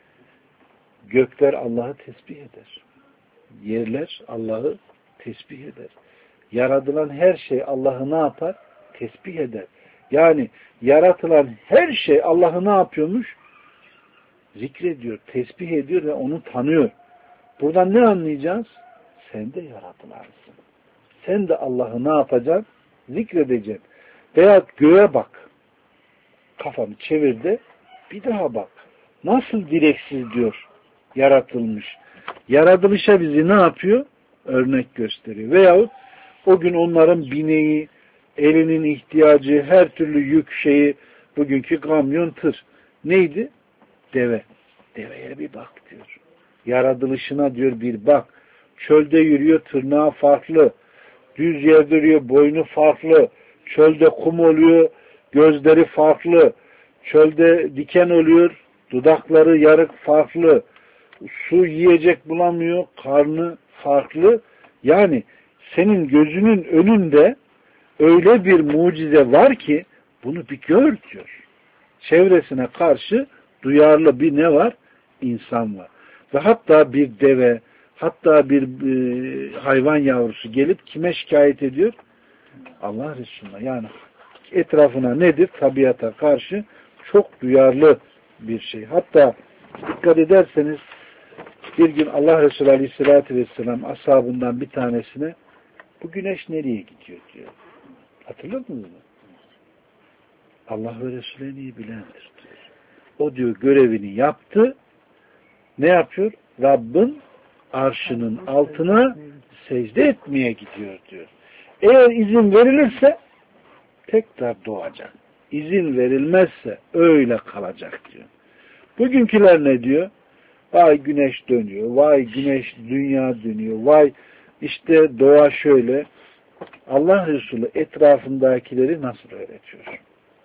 Speaker 1: gökler Allah'ı tesbih eder. Yerler Allah'ı tesbih eder. Yaratılan her şey Allah'ı ne yapar? Tesbih eder. Yani yaratılan her şey Allah'ı ne yapıyormuş? Zikrediyor, tesbih ediyor ve onu tanıyor. Buradan ne anlayacağız? Sen de yaratılansın. Sen de Allah'ı ne yapacaksın? Zikredeceksin. Veyahut göğe bak. Kafanı çevir de bir daha bak. Nasıl direksiz diyor yaratılmış. Yaratılışa bizi ne yapıyor? Örnek gösteriyor. Veyahut o gün onların bineği, elinin ihtiyacı, her türlü yük şeyi, bugünkü kamyon, tır. Neydi? Deve. Deveye bir bak diyor. Yaratılışına diyor bir bak. Çölde yürüyor, tırnağı farklı. Düz yerde yürüyor, boynu farklı. Çölde kum oluyor, gözleri farklı. Çölde diken oluyor, dudakları yarık farklı. Su yiyecek bulamıyor, karnı farklı. Yani senin gözünün önünde öyle bir mucize var ki bunu bir gör diyor. Çevresine karşı duyarlı bir ne var? İnsan var. Ve hatta bir deve, hatta bir hayvan yavrusu gelip kime şikayet ediyor? Allah Resulü'ne. Yani etrafına nedir? Tabiata karşı çok duyarlı bir şey. Hatta dikkat ederseniz bir gün Allah Resulü Aleyhisselatü Vesselam ashabından bir tanesine bu güneş nereye gidiyor diyor. Hatırladınız mı? Allah ve Resulü en iyi bilendir diyor. O diyor görevini yaptı. Ne yapıyor? Rabbin arşının altına secde etmeye gidiyor diyor. Eğer izin verilirse tekrar doğacak. İzin verilmezse öyle kalacak diyor. Bugünküler ne diyor? Vay güneş dönüyor, vay güneş dünya dönüyor, vay işte doğa şöyle. Allah Resulü etrafındakileri nasıl öğretiyor?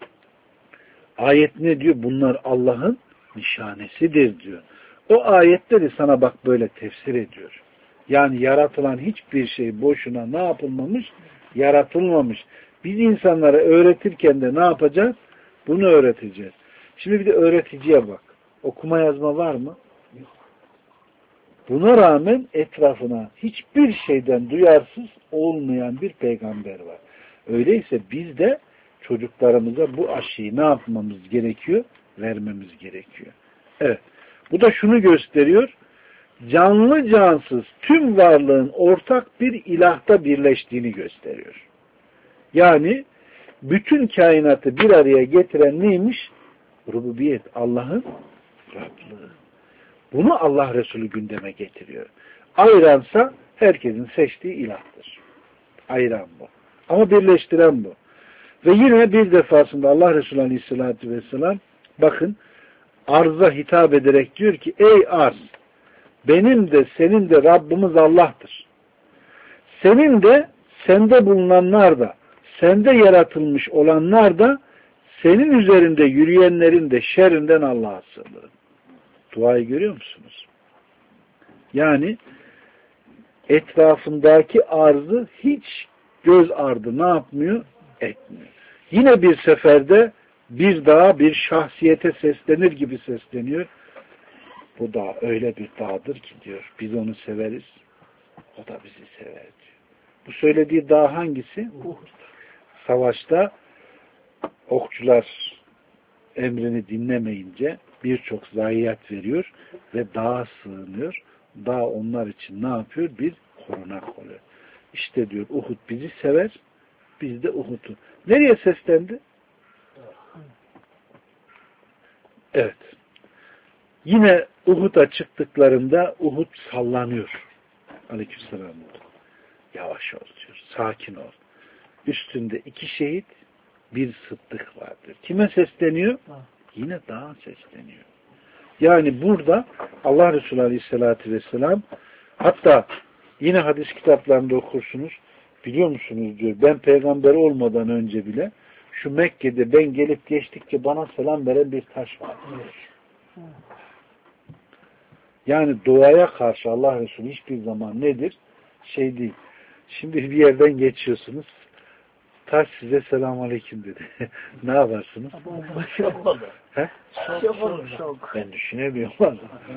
Speaker 1: Ayet ne diyor? Bunlar Allah'ın nişanesidir diyor. O ayetleri sana bak böyle tefsir ediyor. Yani yaratılan hiçbir şey boşuna ne yapılmamış? Yaratılmamış. Biz insanlara öğretirken de ne yapacağız? Bunu öğreteceğiz. Şimdi bir de öğreticiye bak. Okuma yazma var mı? Yok. Buna rağmen etrafına hiçbir şeyden duyarsız olmayan bir peygamber var. Öyleyse biz de çocuklarımıza bu aşıyı ne yapmamız gerekiyor? Vermemiz gerekiyor. Evet. Bu da şunu gösteriyor. Canlı cansız tüm varlığın ortak bir ilahta birleştiğini gösteriyor. Yani bütün kainatı bir araya getiren neymiş? Rububiyet, Allah'ın Rablığı. Bunu Allah Resulü gündeme getiriyor. Ayransa herkesin seçtiği ilahtır. Ayran bu. Ama birleştiren bu. Ve yine bir defasında Allah Resulü Aleyhisselatü Vesselam bakın arza hitap ederek diyor ki ey arz benim de senin de Rabbimiz Allah'tır. Senin de sende bulunanlar da sende yaratılmış olanlar da senin üzerinde yürüyenlerin de şerrinden Allah'a sığınırım. Duayı görüyor musunuz? Yani etrafındaki arzı hiç göz ardı ne yapmıyor? Etmiyor. Yine bir seferde bir dağa bir şahsiyete seslenir gibi sesleniyor. Bu dağ öyle bir dağdır ki diyor. Biz onu severiz. O da bizi sever diyor. Bu söylediği dağ hangisi? Savaşta okçular emrini dinlemeyince birçok zayiat veriyor ve dağa sığınıyor. Dağ onlar için ne yapıyor? Bir korunak oluyor. İşte diyor Uhud bizi sever, biz de Uhud'u. Nereye seslendi? Evet. Yine Uhud'a çıktıklarında Uhud sallanıyor. Aleykümselam. Yavaş ol diyor. Sakin ol. Üstünde 2 şehit, bir sıddık vardır. Kime sesleniyor? Yine dağa sesleniyor. Yani burada Allah Resulü Aleyhisselatü Vesselam hatta yine hadis kitaplarında okursunuz. Biliyor musunuz diyor. Ben peygamber olmadan önce bile şu Mekke'de ben gelip geçtikçe bana selam veren bir taş var. Yani doğaya karşı Allah Resulü hiçbir zaman nedir? Şey değil. Şimdi bir yerden geçiyorsunuz. Taş size selamun aleyküm dedi. Ne yaparsınız? He? Şok. Ben düşünemiyorum.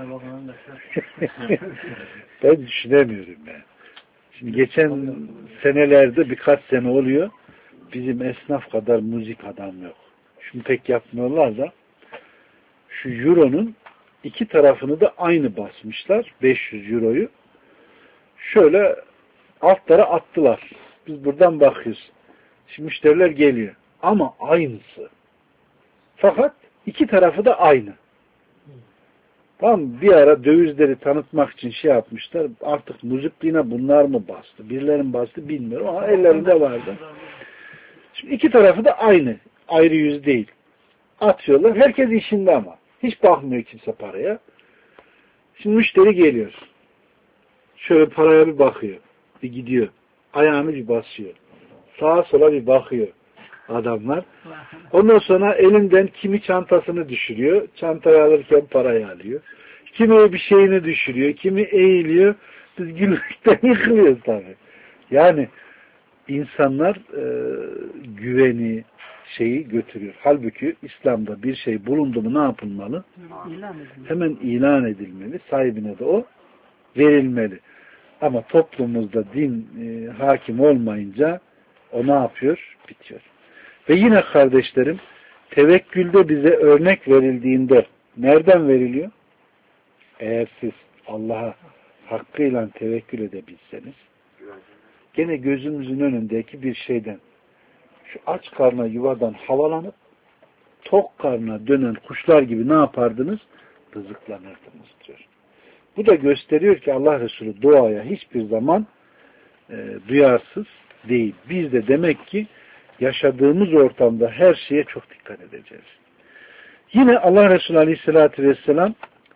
Speaker 1: Ben düşünemiyorum yani. Şimdi geçen senelerde birkaç sene oluyor. Bizim esnaf kadar müzik adam yok. Şimdi pek yapmıyorlar da şu euronun 2 tarafını da aynı basmışlar. 500 euroyu. Şöyle altlara attılar. Biz buradan bakıyoruz. Şimdi müşteriler geliyor. Ama aynısı. Fakat 2 tarafı da aynı. Tam bir ara dövizleri tanıtmak için şey yapmışlar. Artık müzikliğine bunlar mı bastı? Birilerinin bastı bilmiyorum ama ellerinde vardı. Şimdi 2 tarafı da aynı. Ayrı yüz değil. Atıyorlar. Herkes işinde ama. Hiç bakmıyor kimse paraya. Şimdi müşteri geliyor. Şöyle paraya bir bakıyor. Bir gidiyor. Ayağını bir basıyor. Sağa sola bir bakıyor adamlar. Ondan sonra elinden kimi çantasını düşürüyor. Çantayı alırken parayı alıyor. Kimi bir şeyini düşürüyor. Kimi eğiliyor. Biz gülmekten yıkılıyoruz tabii. Yani insanlar güveni şeyi götürüyor. Halbuki İslam'da bir şey bulundu mu ne yapılmalı? Hemen ilan edilmeli. Sahibine de o verilmeli. Ama toplumumuzda din hakim olmayınca o ne yapıyor? Bitiyor. Ve yine kardeşlerim tevekkülde bize örnek verildiğinde nereden veriliyor? Eğer siz Allah'a hakkıyla tevekkül edebilseniz gene gözümüzün önündeki bir şeyden şu aç karnına yuvadan havalanıp tok karnına dönen kuşlar gibi ne yapardınız? Rızıklanırdınız diyor. Bu da gösteriyor ki Allah Resulü duaya hiçbir zaman duyarsız değil. Biz de demek ki yaşadığımız ortamda her şeye çok dikkat edeceğiz. Yine Allah Resulü Aleyhisselatü Vesselam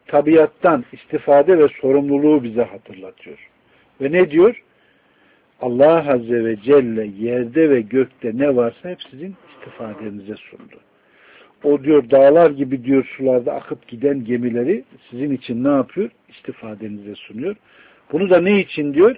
Speaker 1: tabiattan istifade ve sorumluluğu bize hatırlatıyor. Ve ne diyor? Allah Azze ve Celle yerde ve gökte ne varsa hep sizin istifadenize sundu. O diyor dağlar gibi diyor sularda akıp giden gemileri sizin için ne yapıyor? İstifadenize sunuyor. Bunu da ne için diyor?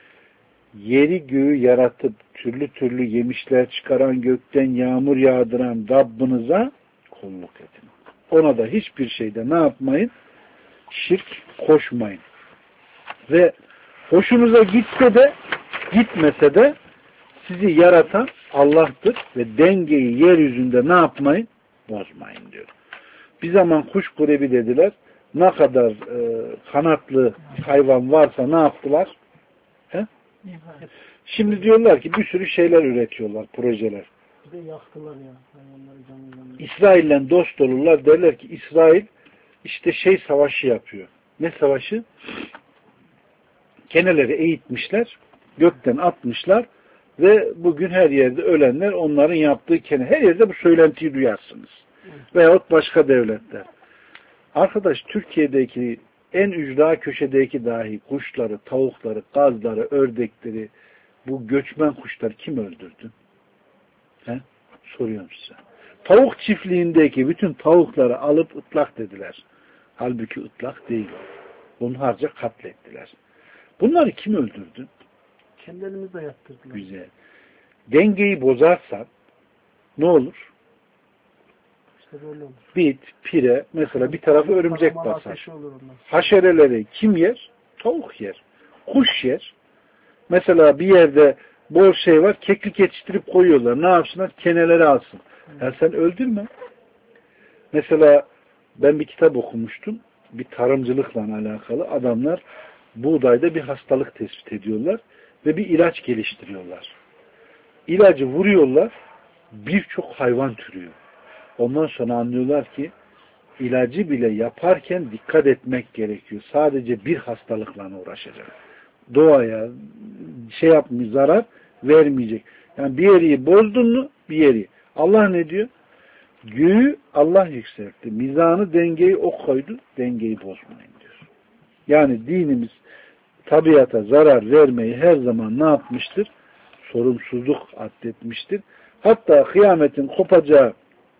Speaker 1: Yeri göğü yaratıp türlü türlü yemişler çıkaran, gökten yağmur yağdıran Rabbinize kulluk edin. Ona da hiçbir şeyde ne yapmayın? Şirk koşmayın. Ve hoşunuza gitse de gitmese de sizi yaratan Allah'tır ve dengeyi yeryüzünde ne yapmayın? Bozmayın diyor. Bir zaman kuş kurebi dediler. Ne kadar kanatlı hayvan varsa ne yaptılar? He? Şimdi diyorlar ki bir sürü şeyler üretiyorlar, projeler.
Speaker 3: Bir de yaktılar ya. Hayvanları canlı.
Speaker 1: İsrail'le dost olurlar. Derler ki İsrail işte savaşı yapıyor. Ne savaşı? Keneleri eğitmişler, gökten atmışlar ve bugün her yerde ölenler onların yaptığı kene. Her yerde bu söylentiyi duyarsınız. Veyahut başka devletler. Arkadaş Türkiye'deki en ücra köşedeki dahi kuşları, tavukları, gazları, ördekleri, bu göçmen kuşları kim öldürdü? He? Soruyorum size. Tavuk çiftliğindeki bütün tavukları alıp ıtlak dediler. Halbuki ıtlak değil. Bunlarca katlettiler. Bunları kim öldürdü?
Speaker 3: Kendi elimizle yaptırdılar.
Speaker 1: Güzel. Dengeyi bozarsan ne olur?
Speaker 3: İşte böyle olur.
Speaker 1: Bit, pire, mesela bir tarafı örümcek basar.
Speaker 3: Olur
Speaker 1: Haşereleri kim yer? Tavuk yer. Kuş yer. Mesela bir yerde bol şey var, keklik yetiştirip koyuyorlar. Ne yapsınlar? Keneleri alsın. Ya sen öldürme. Mesela ben bir kitap okumuştum. Bir tarımcılıkla alakalı. Adamlar buğdayda bir hastalık tespit ediyorlar ve bir ilaç geliştiriyorlar. İlacı vuruyorlar, birçok hayvan türüyor. Ondan sonra anlıyorlar ki ilacı bile yaparken dikkat etmek gerekiyor. Sadece bir hastalıkla uğraşacak. Doğaya zarar vermeyecek. Yani bir yeri bozdun mu bir yeri. Allah ne diyor? Göğü Allah yükseltti. Mizanı, dengeyi o koydu. Dengeyi bozmayın diyor. Yani dinimiz tabiata zarar vermeyi her zaman ne yapmıştır? Sorumsuzluk addetmiştir. Hatta kıyametin kopacağı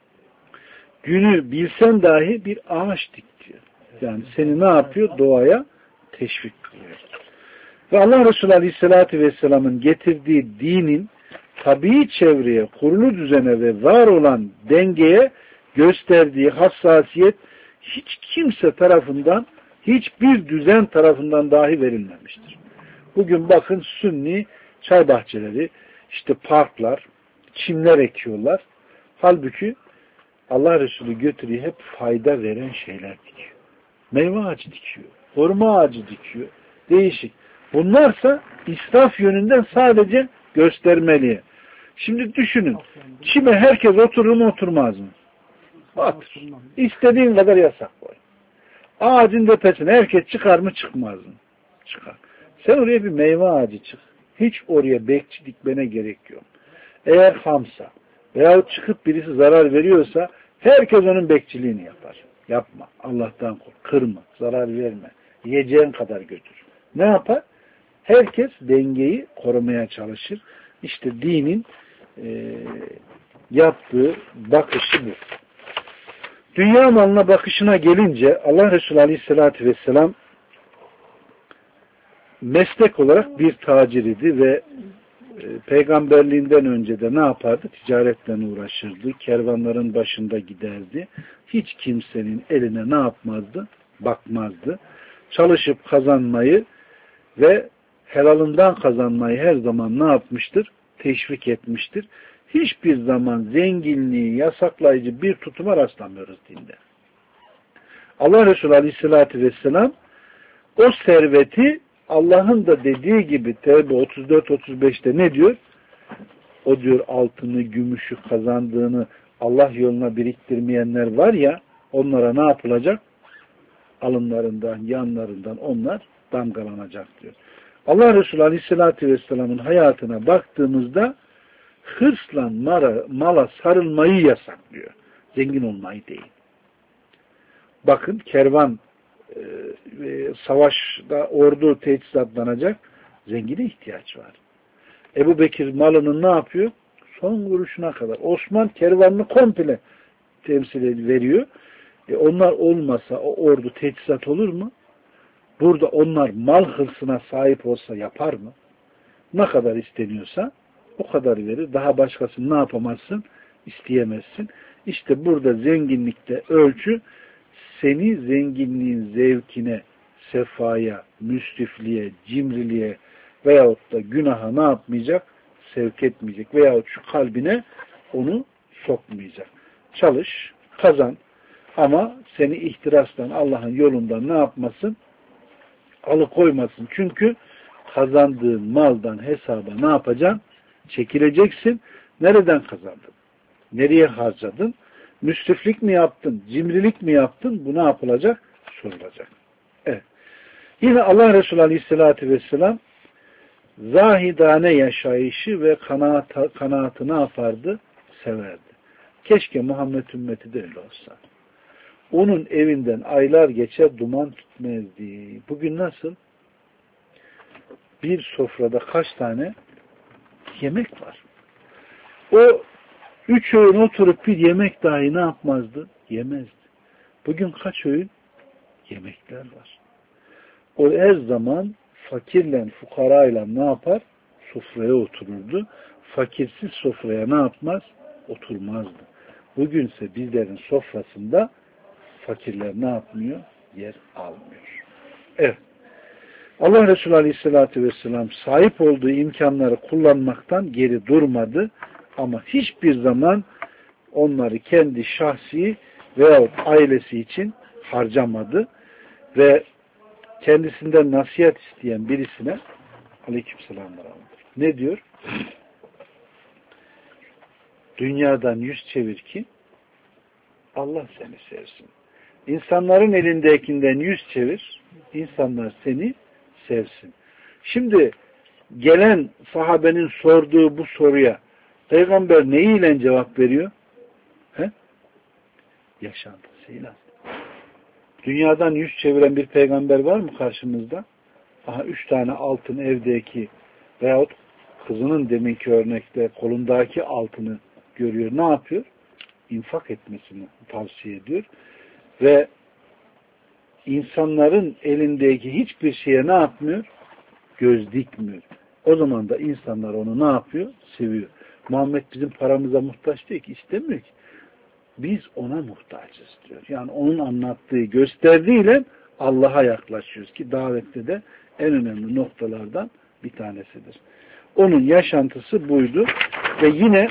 Speaker 1: günü bilsen dahi bir ağaç dik diyor. Yani seni ne yapıyor? Doğaya teşvik kılıyor. Ve Allah Resulü Aleyhisselatü Vesselam'ın getirdiği dinin tabii çevreye, kurulu düzene ve var olan dengeye gösterdiği hassasiyet hiç kimse tarafından, hiçbir düzen tarafından dahi verilmemiştir. Bugün bakın Sünni çay bahçeleri, işte parklar, çimler ekiyorlar. Halbuki Allah Resulü götürüyor hep fayda veren şeyler dikiyor. Meyve ağacı dikiyor, hurma ağacı dikiyor. Değişik. Bunlarsa israf yönünden sadece göstermeliye. Şimdi düşünün. Çime herkes oturur mu oturmaz mı? Otur. İstediğin kadar yasak koy. Ağacın tepesine herkes çıkar mı çıkmaz mı? Çıkar. Sen oraya bir meyve ağacı çık. Hiç oraya bekçi dikmene gerek yok. Eğer hamsa veyahut çıkıp birisi zarar veriyorsa herkes onun bekçiliğini yapar. Yapma. Allah'tan kork. Kırma. Zarar verme. Yiyeceğin kadar götür. Ne yapar? Herkes dengeyi korumaya çalışır. İşte dinin yaptığı bakışı bu. Dünya malına bakışına gelince Allah Resulü Aleyhisselatü Vesselam meslek olarak bir tacir idi ve peygamberliğinden önce de ne yapardı? Ticaretle uğraşırdı. Kervanların başında giderdi. Hiç kimsenin eline ne yapmazdı? Bakmazdı. Çalışıp kazanmayı ve helalından kazanmayı her zaman ne yapmıştır? Teşvik etmiştir. Hiçbir zaman zenginliği yasaklayıcı bir tutuma rastlamıyoruz dinde. Allah Resulü Aleyhisselatü Vesselam o serveti Allah'ın da dediği gibi Tevbe 34-35'te ne diyor? O diyor altını, gümüşü kazandığını Allah yoluna biriktirmeyenler var ya, onlara ne yapılacak? Alınlarından, yanlarından onlar damgalanacak diyor. Allah Resulü Aleyhisselatü Vesselam'ın hayatına baktığımızda hırsla mala sarılmayı yasaklıyor. Zengin olmayı değil. Bakın kervan savaşta ordu teçhizatlanacak, zengine ihtiyaç var. Ebu Bekir malının ne yapıyor? Son kuruşuna kadar. Osman kervanını komple temsil veriyor. Onlar olmasa o ordu teçhizat olur mu? Burada onlar mal hırsına sahip olsa yapar mı? Ne kadar isteniyorsa o kadar verir. Daha başkasını ne yapamazsın? İsteyemezsin. İşte burada zenginlikte ölçü seni zenginliğin zevkine, sefaya, müsrifliğe, cimriliğe veyahut da günaha ne yapmayacak? Sevk etmeyecek. Veyahut şu kalbine onu sokmayacak. Çalış, kazan ama seni ihtirastan, Allah'ın yolundan ne yapmasın? Alıkoymasın. Çünkü kazandığın maldan hesaba ne yapacaksın? Çekileceksin. Nereden kazandın? Nereye harcadın? Müsriflik mi yaptın? Cimrilik mi yaptın? Bu ne yapılacak? Sorulacak. Evet. Yine Allah Resulü Aleyhisselatü Vesselam zahidane yaşayışı ve kanaatı ne yapardı? Severdi. Keşke Muhammed ümmeti de öyle olsa. Onun evinden aylar geçer duman tutmazdı. Bugün nasıl? Bir sofrada kaç tane yemek var? O 3 öğün oturup bir yemek dahi ne yapmazdı? Yemezdi. Bugün kaç öğün? Yemekler var. O her zaman fakirle, fukarayla ne yapar? Sofraya otururdu. Fakirsiz sofraya ne yapmaz? Oturmazdı. Bugünse bizlerin sofrasında fakirler ne yapmıyor? Yer almıyor. Evet. Allah Resulü Aleyhisselatü Vesselam sahip olduğu imkanları kullanmaktan geri durmadı. Ama hiçbir zaman onları kendi şahsi veyahut ailesi için harcamadı. Ve kendisinden nasihat isteyen birisine aleykümselam ne diyor? Dünyadan yüz çevir ki Allah seni sevsin. İnsanların elindekinden yüz çevir, insanlar seni sevsin. Şimdi gelen sahabenin sorduğu bu soruya Peygamber neyle cevap veriyor? Yaşantısıyla. Dünyadan yüz çeviren bir peygamber var mı karşımızda? Aha 3 tane altın evdeki veyahut kızının deminki örnekte kolundaki altını görüyor. Ne yapıyor? İnfak etmesini tavsiye ediyor. Ve insanların elindeki hiçbir şeye ne yapmıyor? Göz dikmiyor. O zaman da insanlar onu ne yapıyor? Seviyor. Muhammed bizim paramıza muhtaç değil ki, istemiyor ki. Biz ona muhtaçız diyor. Yani onun anlattığı, gösterdiğiyle Allah'a yaklaşıyoruz ki davette de en önemli noktalardan bir tanesidir. Onun yaşantısı buydu ve yine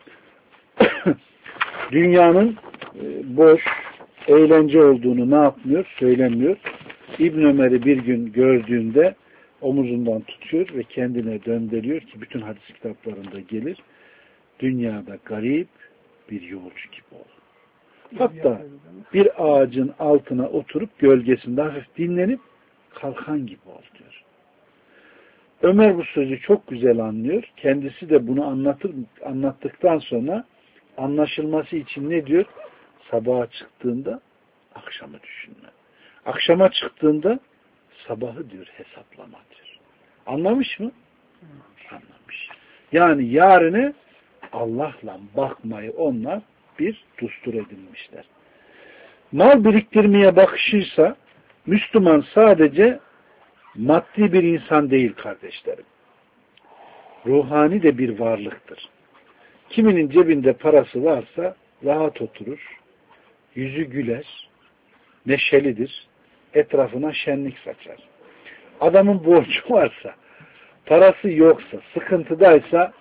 Speaker 1: dünyanın boş, eğlence olduğunu ne yapmıyor? Söylemiyor. İbn Ömer'i bir gün gördüğünde omuzundan tutuyor ve kendine döndürüyor ki bütün hadis kitaplarında gelir. Dünyada garip bir yolcu gibi ol. Hatta bir ağacın altına oturup gölgesinde hafif dinlenip kalkan gibi ol diyor. Ömer bu sözü çok güzel anlıyor. Kendisi de bunu anlattıktan sonra anlaşılması için ne diyor? Sabaha çıktığında akşamı düşünme. Akşama çıktığında sabahı diyor hesaplama diyor. Anlamış mı? Anlamış. Yani yarını Allah'la bakmayı onlar bir düstur edinmişler. Mal biriktirmeye bakışıysa Müslüman sadece maddi bir insan değil kardeşlerim. Ruhani de bir varlıktır. Kiminin cebinde parası varsa rahat oturur, yüzü güler, neşelidir, etrafına şenlik saçar. Adamın borcu varsa, parası yoksa, sıkıntıdaysa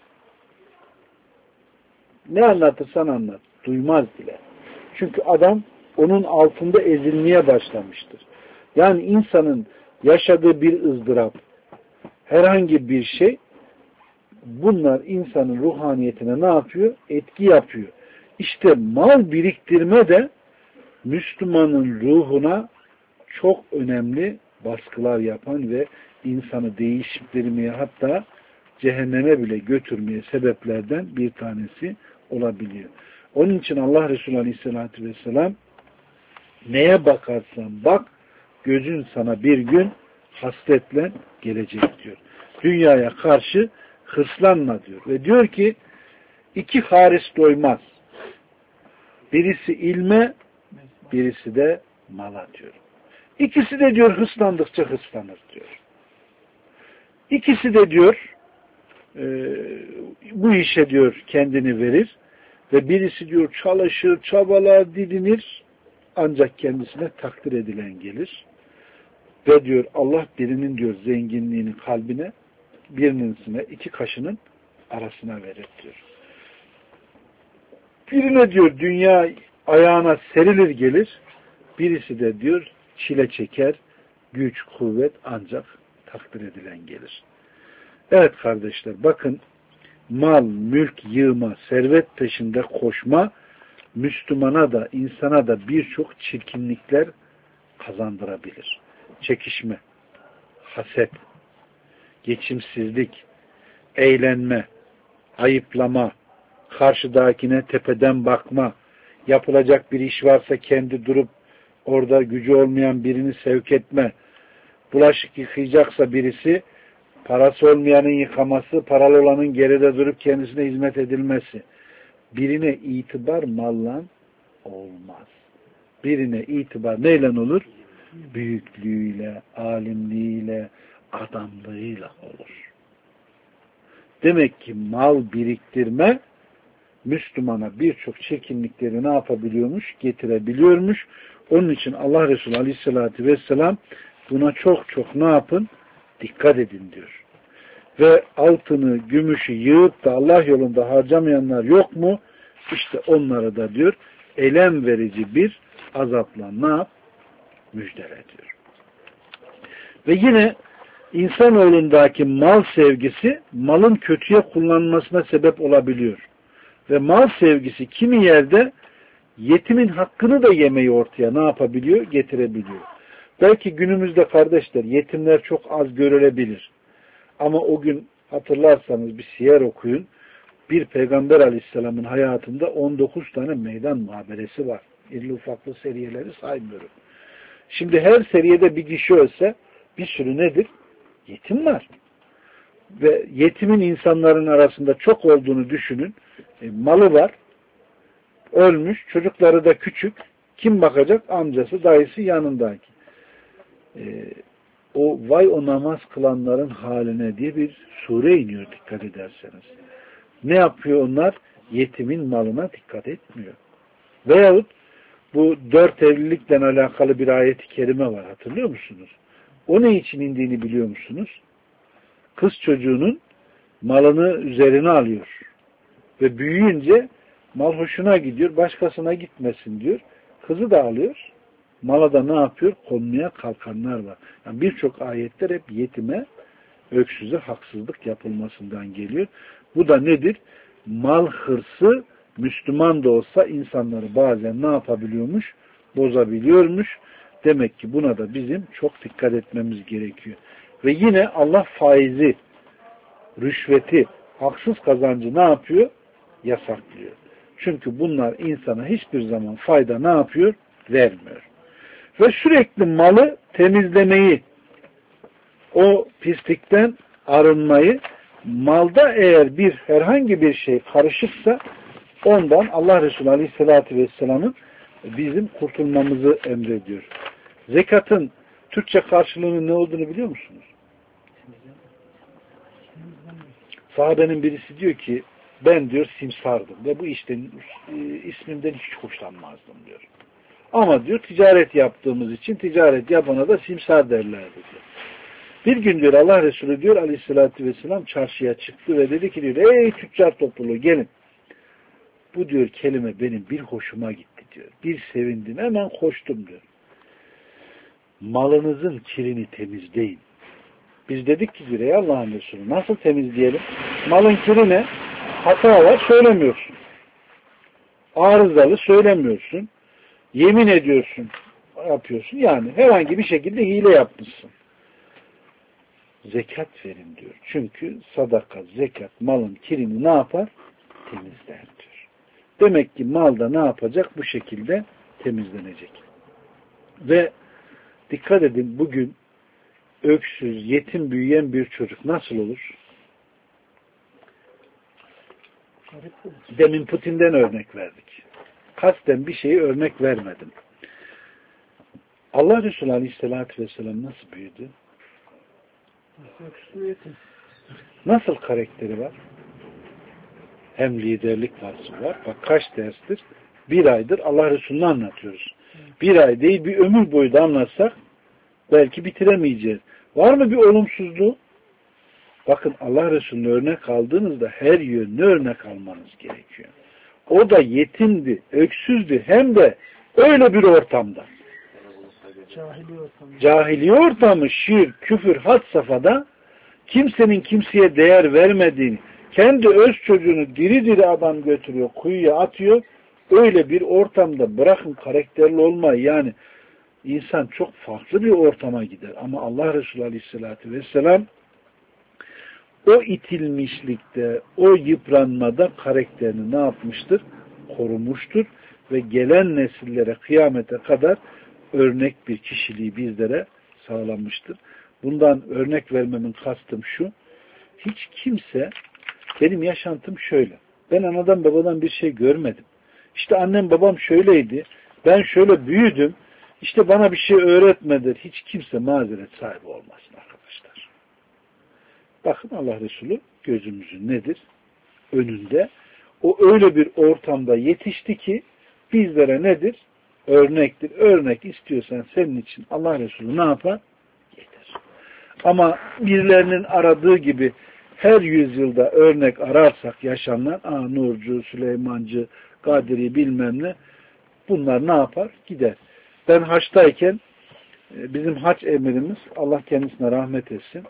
Speaker 1: ne anlatırsan anlat, duymaz bile. Çünkü adam onun altında ezilmeye başlamıştır. Yani insanın yaşadığı bir ızdırap, herhangi bir şey, bunlar insanın ruhaniyetine ne yapıyor? Etki yapıyor. İşte mal biriktirme de Müslümanın ruhuna çok önemli baskılar yapan ve insanı değiştirmeye, hatta cehenneme bile götürmeye sebeplerden bir tanesi olabiliyor. Onun için Allah Resulü Aleyhisselatü Vesselam neye bakarsan bak, gözün sana bir gün hasretle gelecek diyor. Dünyaya karşı hırslanma diyor. Ve diyor ki iki haris doymaz. Birisi ilme, birisi de mala diyor. İkisi de diyor hırslandıkça hırslanır diyor. İkisi de diyor bu işe diyor kendini verir ve birisi diyor çalışır, çabalar, didinir ancak kendisine takdir edilen gelir. Ve diyor Allah birinin diyor zenginliğini kalbine, birininine iki kaşının arasına verir diyor. Birine diyor dünya ayağına serilir gelir, birisi de diyor çile çeker, güç, kuvvet ancak takdir edilen gelir. Evet kardeşler, bakın mal, mülk yığma, servet peşinde koşma, Müslümana da, insana da birçok çirkinlikler kazandırabilir. Çekişme, haset, geçimsizlik, eğlenme, ayıplama, karşıdakine tepeden bakma, yapılacak bir iş varsa kendi durup orada gücü olmayan birini sevk etme, bulaşık yıkayacaksa birisi, parası olmayanın yıkaması, paralı olanın geride durup kendisine hizmet edilmesi. Birine itibar malla olmaz. Birine itibar neyle olur? Büyüklüğüyle, alimliğiyle, adamlığıyla olur. Demek ki mal biriktirme Müslümana birçok çirkinlikleri ne yapabiliyormuş? Getirebiliyormuş. Onun için Allah Resulü Aleyhisselatü Vesselam buna çok çok ne yapın? Dikkat edin diyor. Ve altını, gümüşü yığıp da Allah yolunda harcamayanlar yok mu? İşte onları da diyor elem verici bir azapla ne yap? Müjdele diyor. Ve yine insanoğlundaki mal sevgisi malın kötüye kullanılmasına sebep olabiliyor. Ve mal sevgisi kimi yerde yetimin hakkını da yemeyi ortaya ne yapabiliyor? Getirebiliyor. Belki günümüzde kardeşler yetimler çok az görülebilir. Ama o gün hatırlarsanız bir siyer okuyun. Bir Peygamber Aleyhisselam'ın hayatında 19 tane meydan muhaberesi var. İrili ufaklı seriyeleri saymıyorum. Şimdi her seriyede bir kişi ölse bir sürü nedir? Yetim var. Ve yetimin insanların arasında çok olduğunu düşünün. Malı var. Ölmüş. Çocukları da küçük. Kim bakacak? Amcası, dayısı yanındaki. O namaz kılanların haline diye bir sure iniyor dikkat ederseniz. Ne yapıyor onlar? Yetimin malına dikkat etmiyor. Veyahut bu 4 evlilikle alakalı bir ayet-i kerime var. Hatırlıyor musunuz? O ne için indiğini biliyor musunuz? Kız çocuğunun malını üzerine alıyor. Ve büyüyünce mal hoşuna gidiyor. Başkasına gitmesin diyor. Kızı da alıyor. Mala da ne yapıyor? Konmaya kalkanlar var. Yani birçok ayetler hep yetime, öksüze haksızlık yapılmasından geliyor. Bu da nedir? Mal hırsı Müslüman da olsa insanları bazen ne yapabiliyormuş? Bozabiliyormuş. Demek ki buna da bizim çok dikkat etmemiz gerekiyor. Ve yine Allah faizi, rüşveti, haksız kazancı ne yapıyor? Yasaklıyor. Çünkü bunlar insana hiçbir zaman fayda ne yapıyor? Vermiyor. Ve sürekli malı temizlemeyi, o pislikten arınmayı, malda eğer herhangi bir şey karışıksa ondan Allah Resulü Aleyhisselatü Vesselam'ın bizim kurtulmamızı emrediyor. Zekatın Türkçe karşılığının ne olduğunu biliyor musunuz? Sahabenin birisi diyor ki ben diyor simsardım ve bu işten ismimden hiç hoşlanmazdım diyor. Ama diyor ticaret yaptığımız için ticaret yapana da simsar derlerdi diyor. Bir gün diyor Allah Resulü diyor Aleyhisselatü Vesselam çarşıya çıktı ve dedi ki diyor ey tüccar topluluğu gelin. Bu diyor kelime benim bir hoşuma gitti diyor. Bir sevindim hemen koştum diyor. Malınızın kirini temizleyin. Biz dedik ki diyor ey Allah'ın Resulü nasıl temizleyelim? Malın kiri ne? Hata var söylemiyorsun. Arızalı söylemiyorsun. Yemin ediyorsun. Yapıyorsun. Yani herhangi bir şekilde hile yapmışsın. Zekat verin diyor. Çünkü sadaka, zekat malın kirini ne yapar? Temizler diyor. Demek ki malda ne yapacak? Bu şekilde temizlenecek. Ve Dikkat edin, bugün öksüz, yetim büyüyen bir çocuk nasıl olur? Demin Putin'den örnek verdik. Kasten bir şeyi örnek vermedim. Allah Resulü Aleyhisselatü Vesselam nasıl büyüdü? Nasıl karakteri var? Hem liderlik vasfı var. Bak kaç derstir? Bir aydır Allah Resulü'nü anlatıyoruz. Bir ay değil, bir ömür boyu da anlatsak belki bitiremeyeceğiz. Var mı bir olumsuzluğu? Bakın Allah Resulü'nü örnek aldığınızda her yönlü örnek almanız gerekiyor. O da yetimdi, öksüzdü, hem de öyle bir ortamda. Cahiliye ortamı, şirk, küfür, had safhada kimsenin kimseye değer vermediğini, kendi öz çocuğunu diri diri adam götürüyor, kuyuya atıyor. Öyle bir ortamda bırakın karakterli olmayı, yani insan çok farklı bir ortama gider. Ama Allah Resulü Aleyhisselatü Vesselam o itilmişlikte, o yıpranmada karakterini ne yapmıştır? Korumuştur ve gelen nesillere kıyamete kadar örnek bir kişiliği bizlere sağlanmıştır. Bundan örnek vermemin kastım şu: hiç kimse, benim yaşantım şöyle, ben anadan babadan bir şey görmedim, İşte annem babam şöyleydi, ben şöyle büyüdüm, İşte bana bir şey öğretmedi. Hiç kimse mazeret sahibi olmasın arkadaşlar. Bakın Allah Resulü gözümüzün nedir? Önünde. O öyle bir ortamda yetişti ki bizlere nedir? Örnektir. Örnek istiyorsan senin için Allah Resulü ne yapar? Getir. Ama birilerinin aradığı gibi her yüzyılda örnek ararsak yaşanan Nurcu, Süleymancı, Kadiri bilmem ne, bunlar ne yapar? Gider. Ben haçtayken bizim haç emirimiz, Allah kendisine rahmet etsin,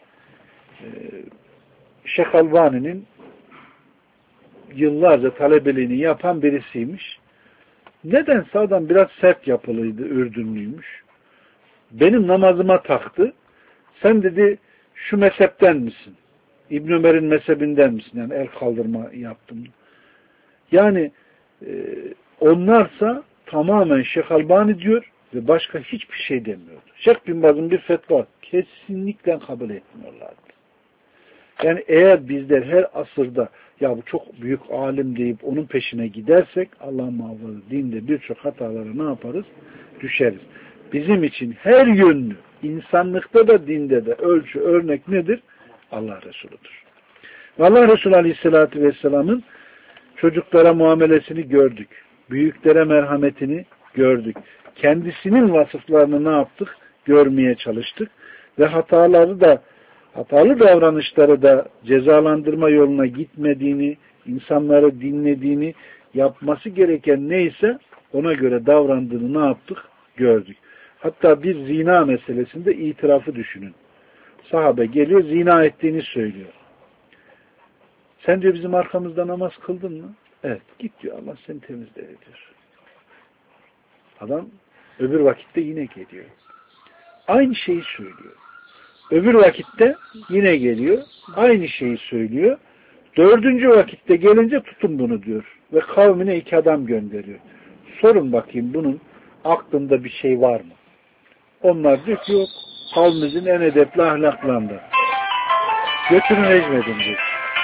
Speaker 1: Şeyh Albani'nin yıllarca talebeliğini yapan birisiymiş. Nedense adam biraz sert yapılıydı, Ürdünlüymüş. Benim namazıma taktı. Sen dedi şu mezhepten misin? İbn Ömer'in mezhebinden misin? Yani el kaldırma yaptım. Yani onlarsa tamamen Şeyh Albani diyor ve başka hiçbir şey demiyordu. Şeyh Bin Baz'ın bir fetva kesinlikle kabul etmiyorlardı. Yani eğer bizler her asırda ya bu çok büyük alim deyip onun peşine gidersek Allah muhafaza dinde birçok hatalara ne yaparız? Düşeriz. Bizim için her yönlü, insanlıkta da dinde de ölçü, örnek nedir? Allah Resulu'dur. Ve Allah Resulü Aleyhisselatü Vesselam'ın çocuklara muamelesini gördük. Büyüklere merhametini gördük. Kendisinin vasıflarını ne yaptık? Görmeye çalıştık. Ve hatalı davranışları da cezalandırma yoluna gitmediğini, insanları dinlediğini, yapması gereken neyse ona göre davrandığını ne yaptık? Gördük. Hatta bir zina meselesinde itirafı düşünün. Sahabe geliyor, zina ettiğini söylüyor. Sen diyor bizim arkamızda namaz kıldın mı? Evet. Git diyor, Allah seni temizler diyor. Adam öbür vakitte yine geliyor. Aynı şeyi söylüyor. Öbür vakitte yine geliyor. Aynı şeyi söylüyor. Dördüncü vakitte gelince tutun bunu diyor. Ve kavmine 2 adam gönderiyor. Sorun bakayım bunun aklında bir şey var mı? Onlar diyor ki yok. Kavmimizin en edepli ahlaklarında. Götürün rejmedin diyor.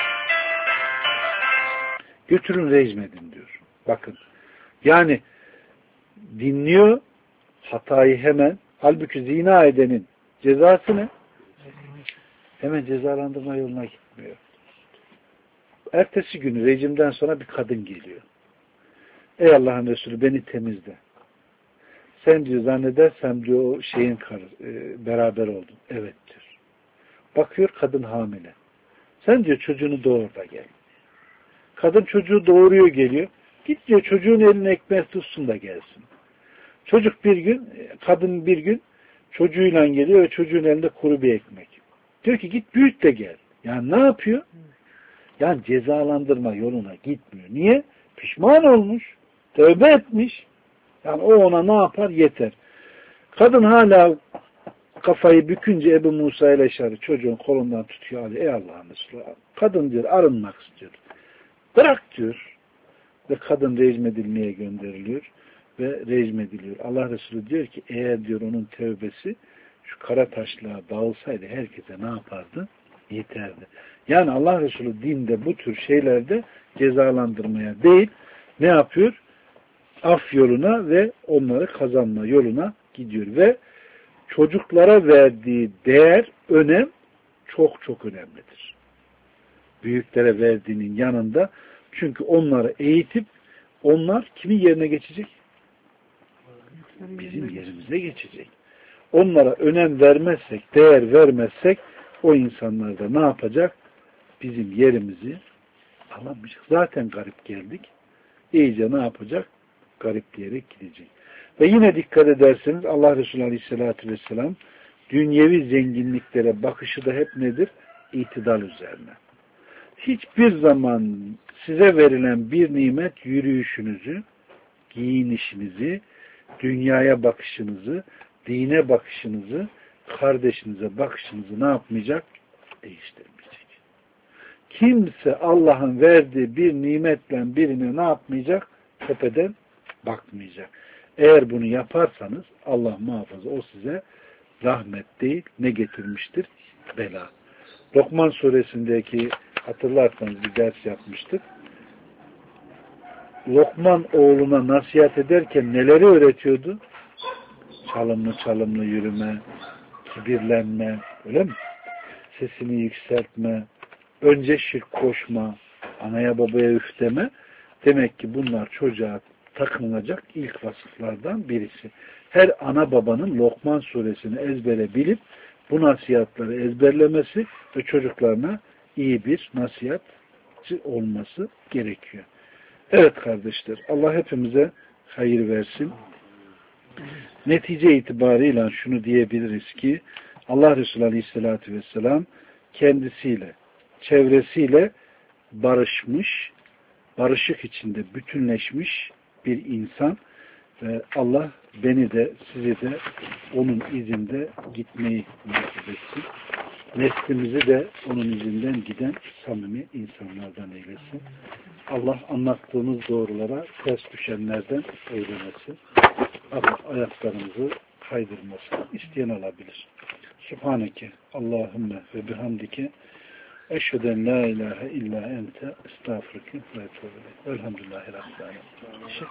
Speaker 1: Götürün rejmedin diyor. Bakın. Yani dinliyor hatayı hemen. Halbuki zina edenin cezası ne? Hemen cezalandırma yoluna gitmiyor. Ertesi günü rejimden sonra bir kadın geliyor. Ey Allah'ın Resulü beni temizle. Sen diyor zannedersem diyor o şeyin beraber oldun. Evet diyor. Bakıyor kadın hamile. Sen diyor çocuğunu doğur da gel. Kadın çocuğu doğuruyor geliyor. Git diyor çocuğun eline ekmek tutsun da gelsin. Çocuk bir gün, kadın bir gün çocuğuyla geliyor ve çocuğun elinde kuru bir ekmek. Diyor ki git büyüt de gel. Yani ne yapıyor? Yani cezalandırma yoluna gitmiyor. Niye? Pişman olmuş. Tövbe etmiş. Yani o ona ne yapar? Yeter. Kadın hala kafayı bükünce Ebu Musa el-Eşari çocuğun kolundan tutuyor. Ey Allah'ın Resulü. Kadın diyor arınmak istiyor. Bırak diyor. Ve kadın rejim edilmeye gönderiliyor. ve rejim ediliyor. Allah Resulü diyor ki eğer diyor onun tevbesi şu kara taşlığa dağılsaydı herkese ne yapardı? Yeterdi. Yani Allah Resulü dinde bu tür şeylerde cezalandırmaya değil, ne yapıyor? Af yoluna ve onları kazanma yoluna gidiyor. Ve çocuklara verdiği değer, önem çok çok önemlidir. Büyüklere verdiğinin yanında, çünkü onları eğitip onlar kimin yerine geçecek? Bizim yerimize geçecek. Onlara önem vermezsek, değer vermezsek o insanlar da ne yapacak? Bizim yerimizi alamayacak. Zaten garip geldik. İyice ne yapacak? Garipleyerek gidecek. Ve yine dikkat ederseniz Allah Resulü Aleyhisselatü Vesselam dünyevi zenginliklere bakışı da hep nedir? İtidal üzerine. Hiçbir zaman size verilen bir nimet yürüyüşünüzü, giyinişinizi, dünyaya bakışınızı, dine bakışınızı, kardeşinize bakışınızı ne yapmayacak? Değiştirmeyecek. Kimse Allah'ın verdiği bir nimetle birine ne yapmayacak? Tepeden bakmayacak. Eğer bunu yaparsanız Allah muhafaza o size rahmet değil, ne getirmiştir? Bela. Lokman suresindeki hatırlarsanız bir ders yapmıştık. Lokman oğluna nasihat ederken neleri öğretiyordu? Çalımlı yürüme, kibirlenme, öyle mi? Sesini yükseltme, önce şirk koşma, anaya babaya üf deme. Demek ki bunlar çocuğa takınılacak ilk vasıflardan birisi. Her ana babanın Lokman suresini ezbere bilip bu nasihatları ezberlemesi ve çocuklarına iyi bir nasihatçı olması gerekiyor. Evet kardeşler, Allah hepimize hayır versin. Netice itibarıyla şunu diyebiliriz ki Allah Resulü Aleyhisselatü Vesselam kendisiyle, çevresiyle barışmış, barışık içinde bütünleşmiş bir insan ve Allah beni de sizi de onun izinde gitmeyi nasip etsin. Neslimizi de onun izinden giden samimi insanlardan eylesin. Allah anlattığımız doğrulara ters düşenlerden eylemesin. Ayaklarımızı kaydırmasın. İsteyen alabilir. Subhaneke Allahümme ve bihamdike eşheden la ilahe illa ente estağfurke ve etûbü ileyk. Elhamdülillahi Rabbil âlemin.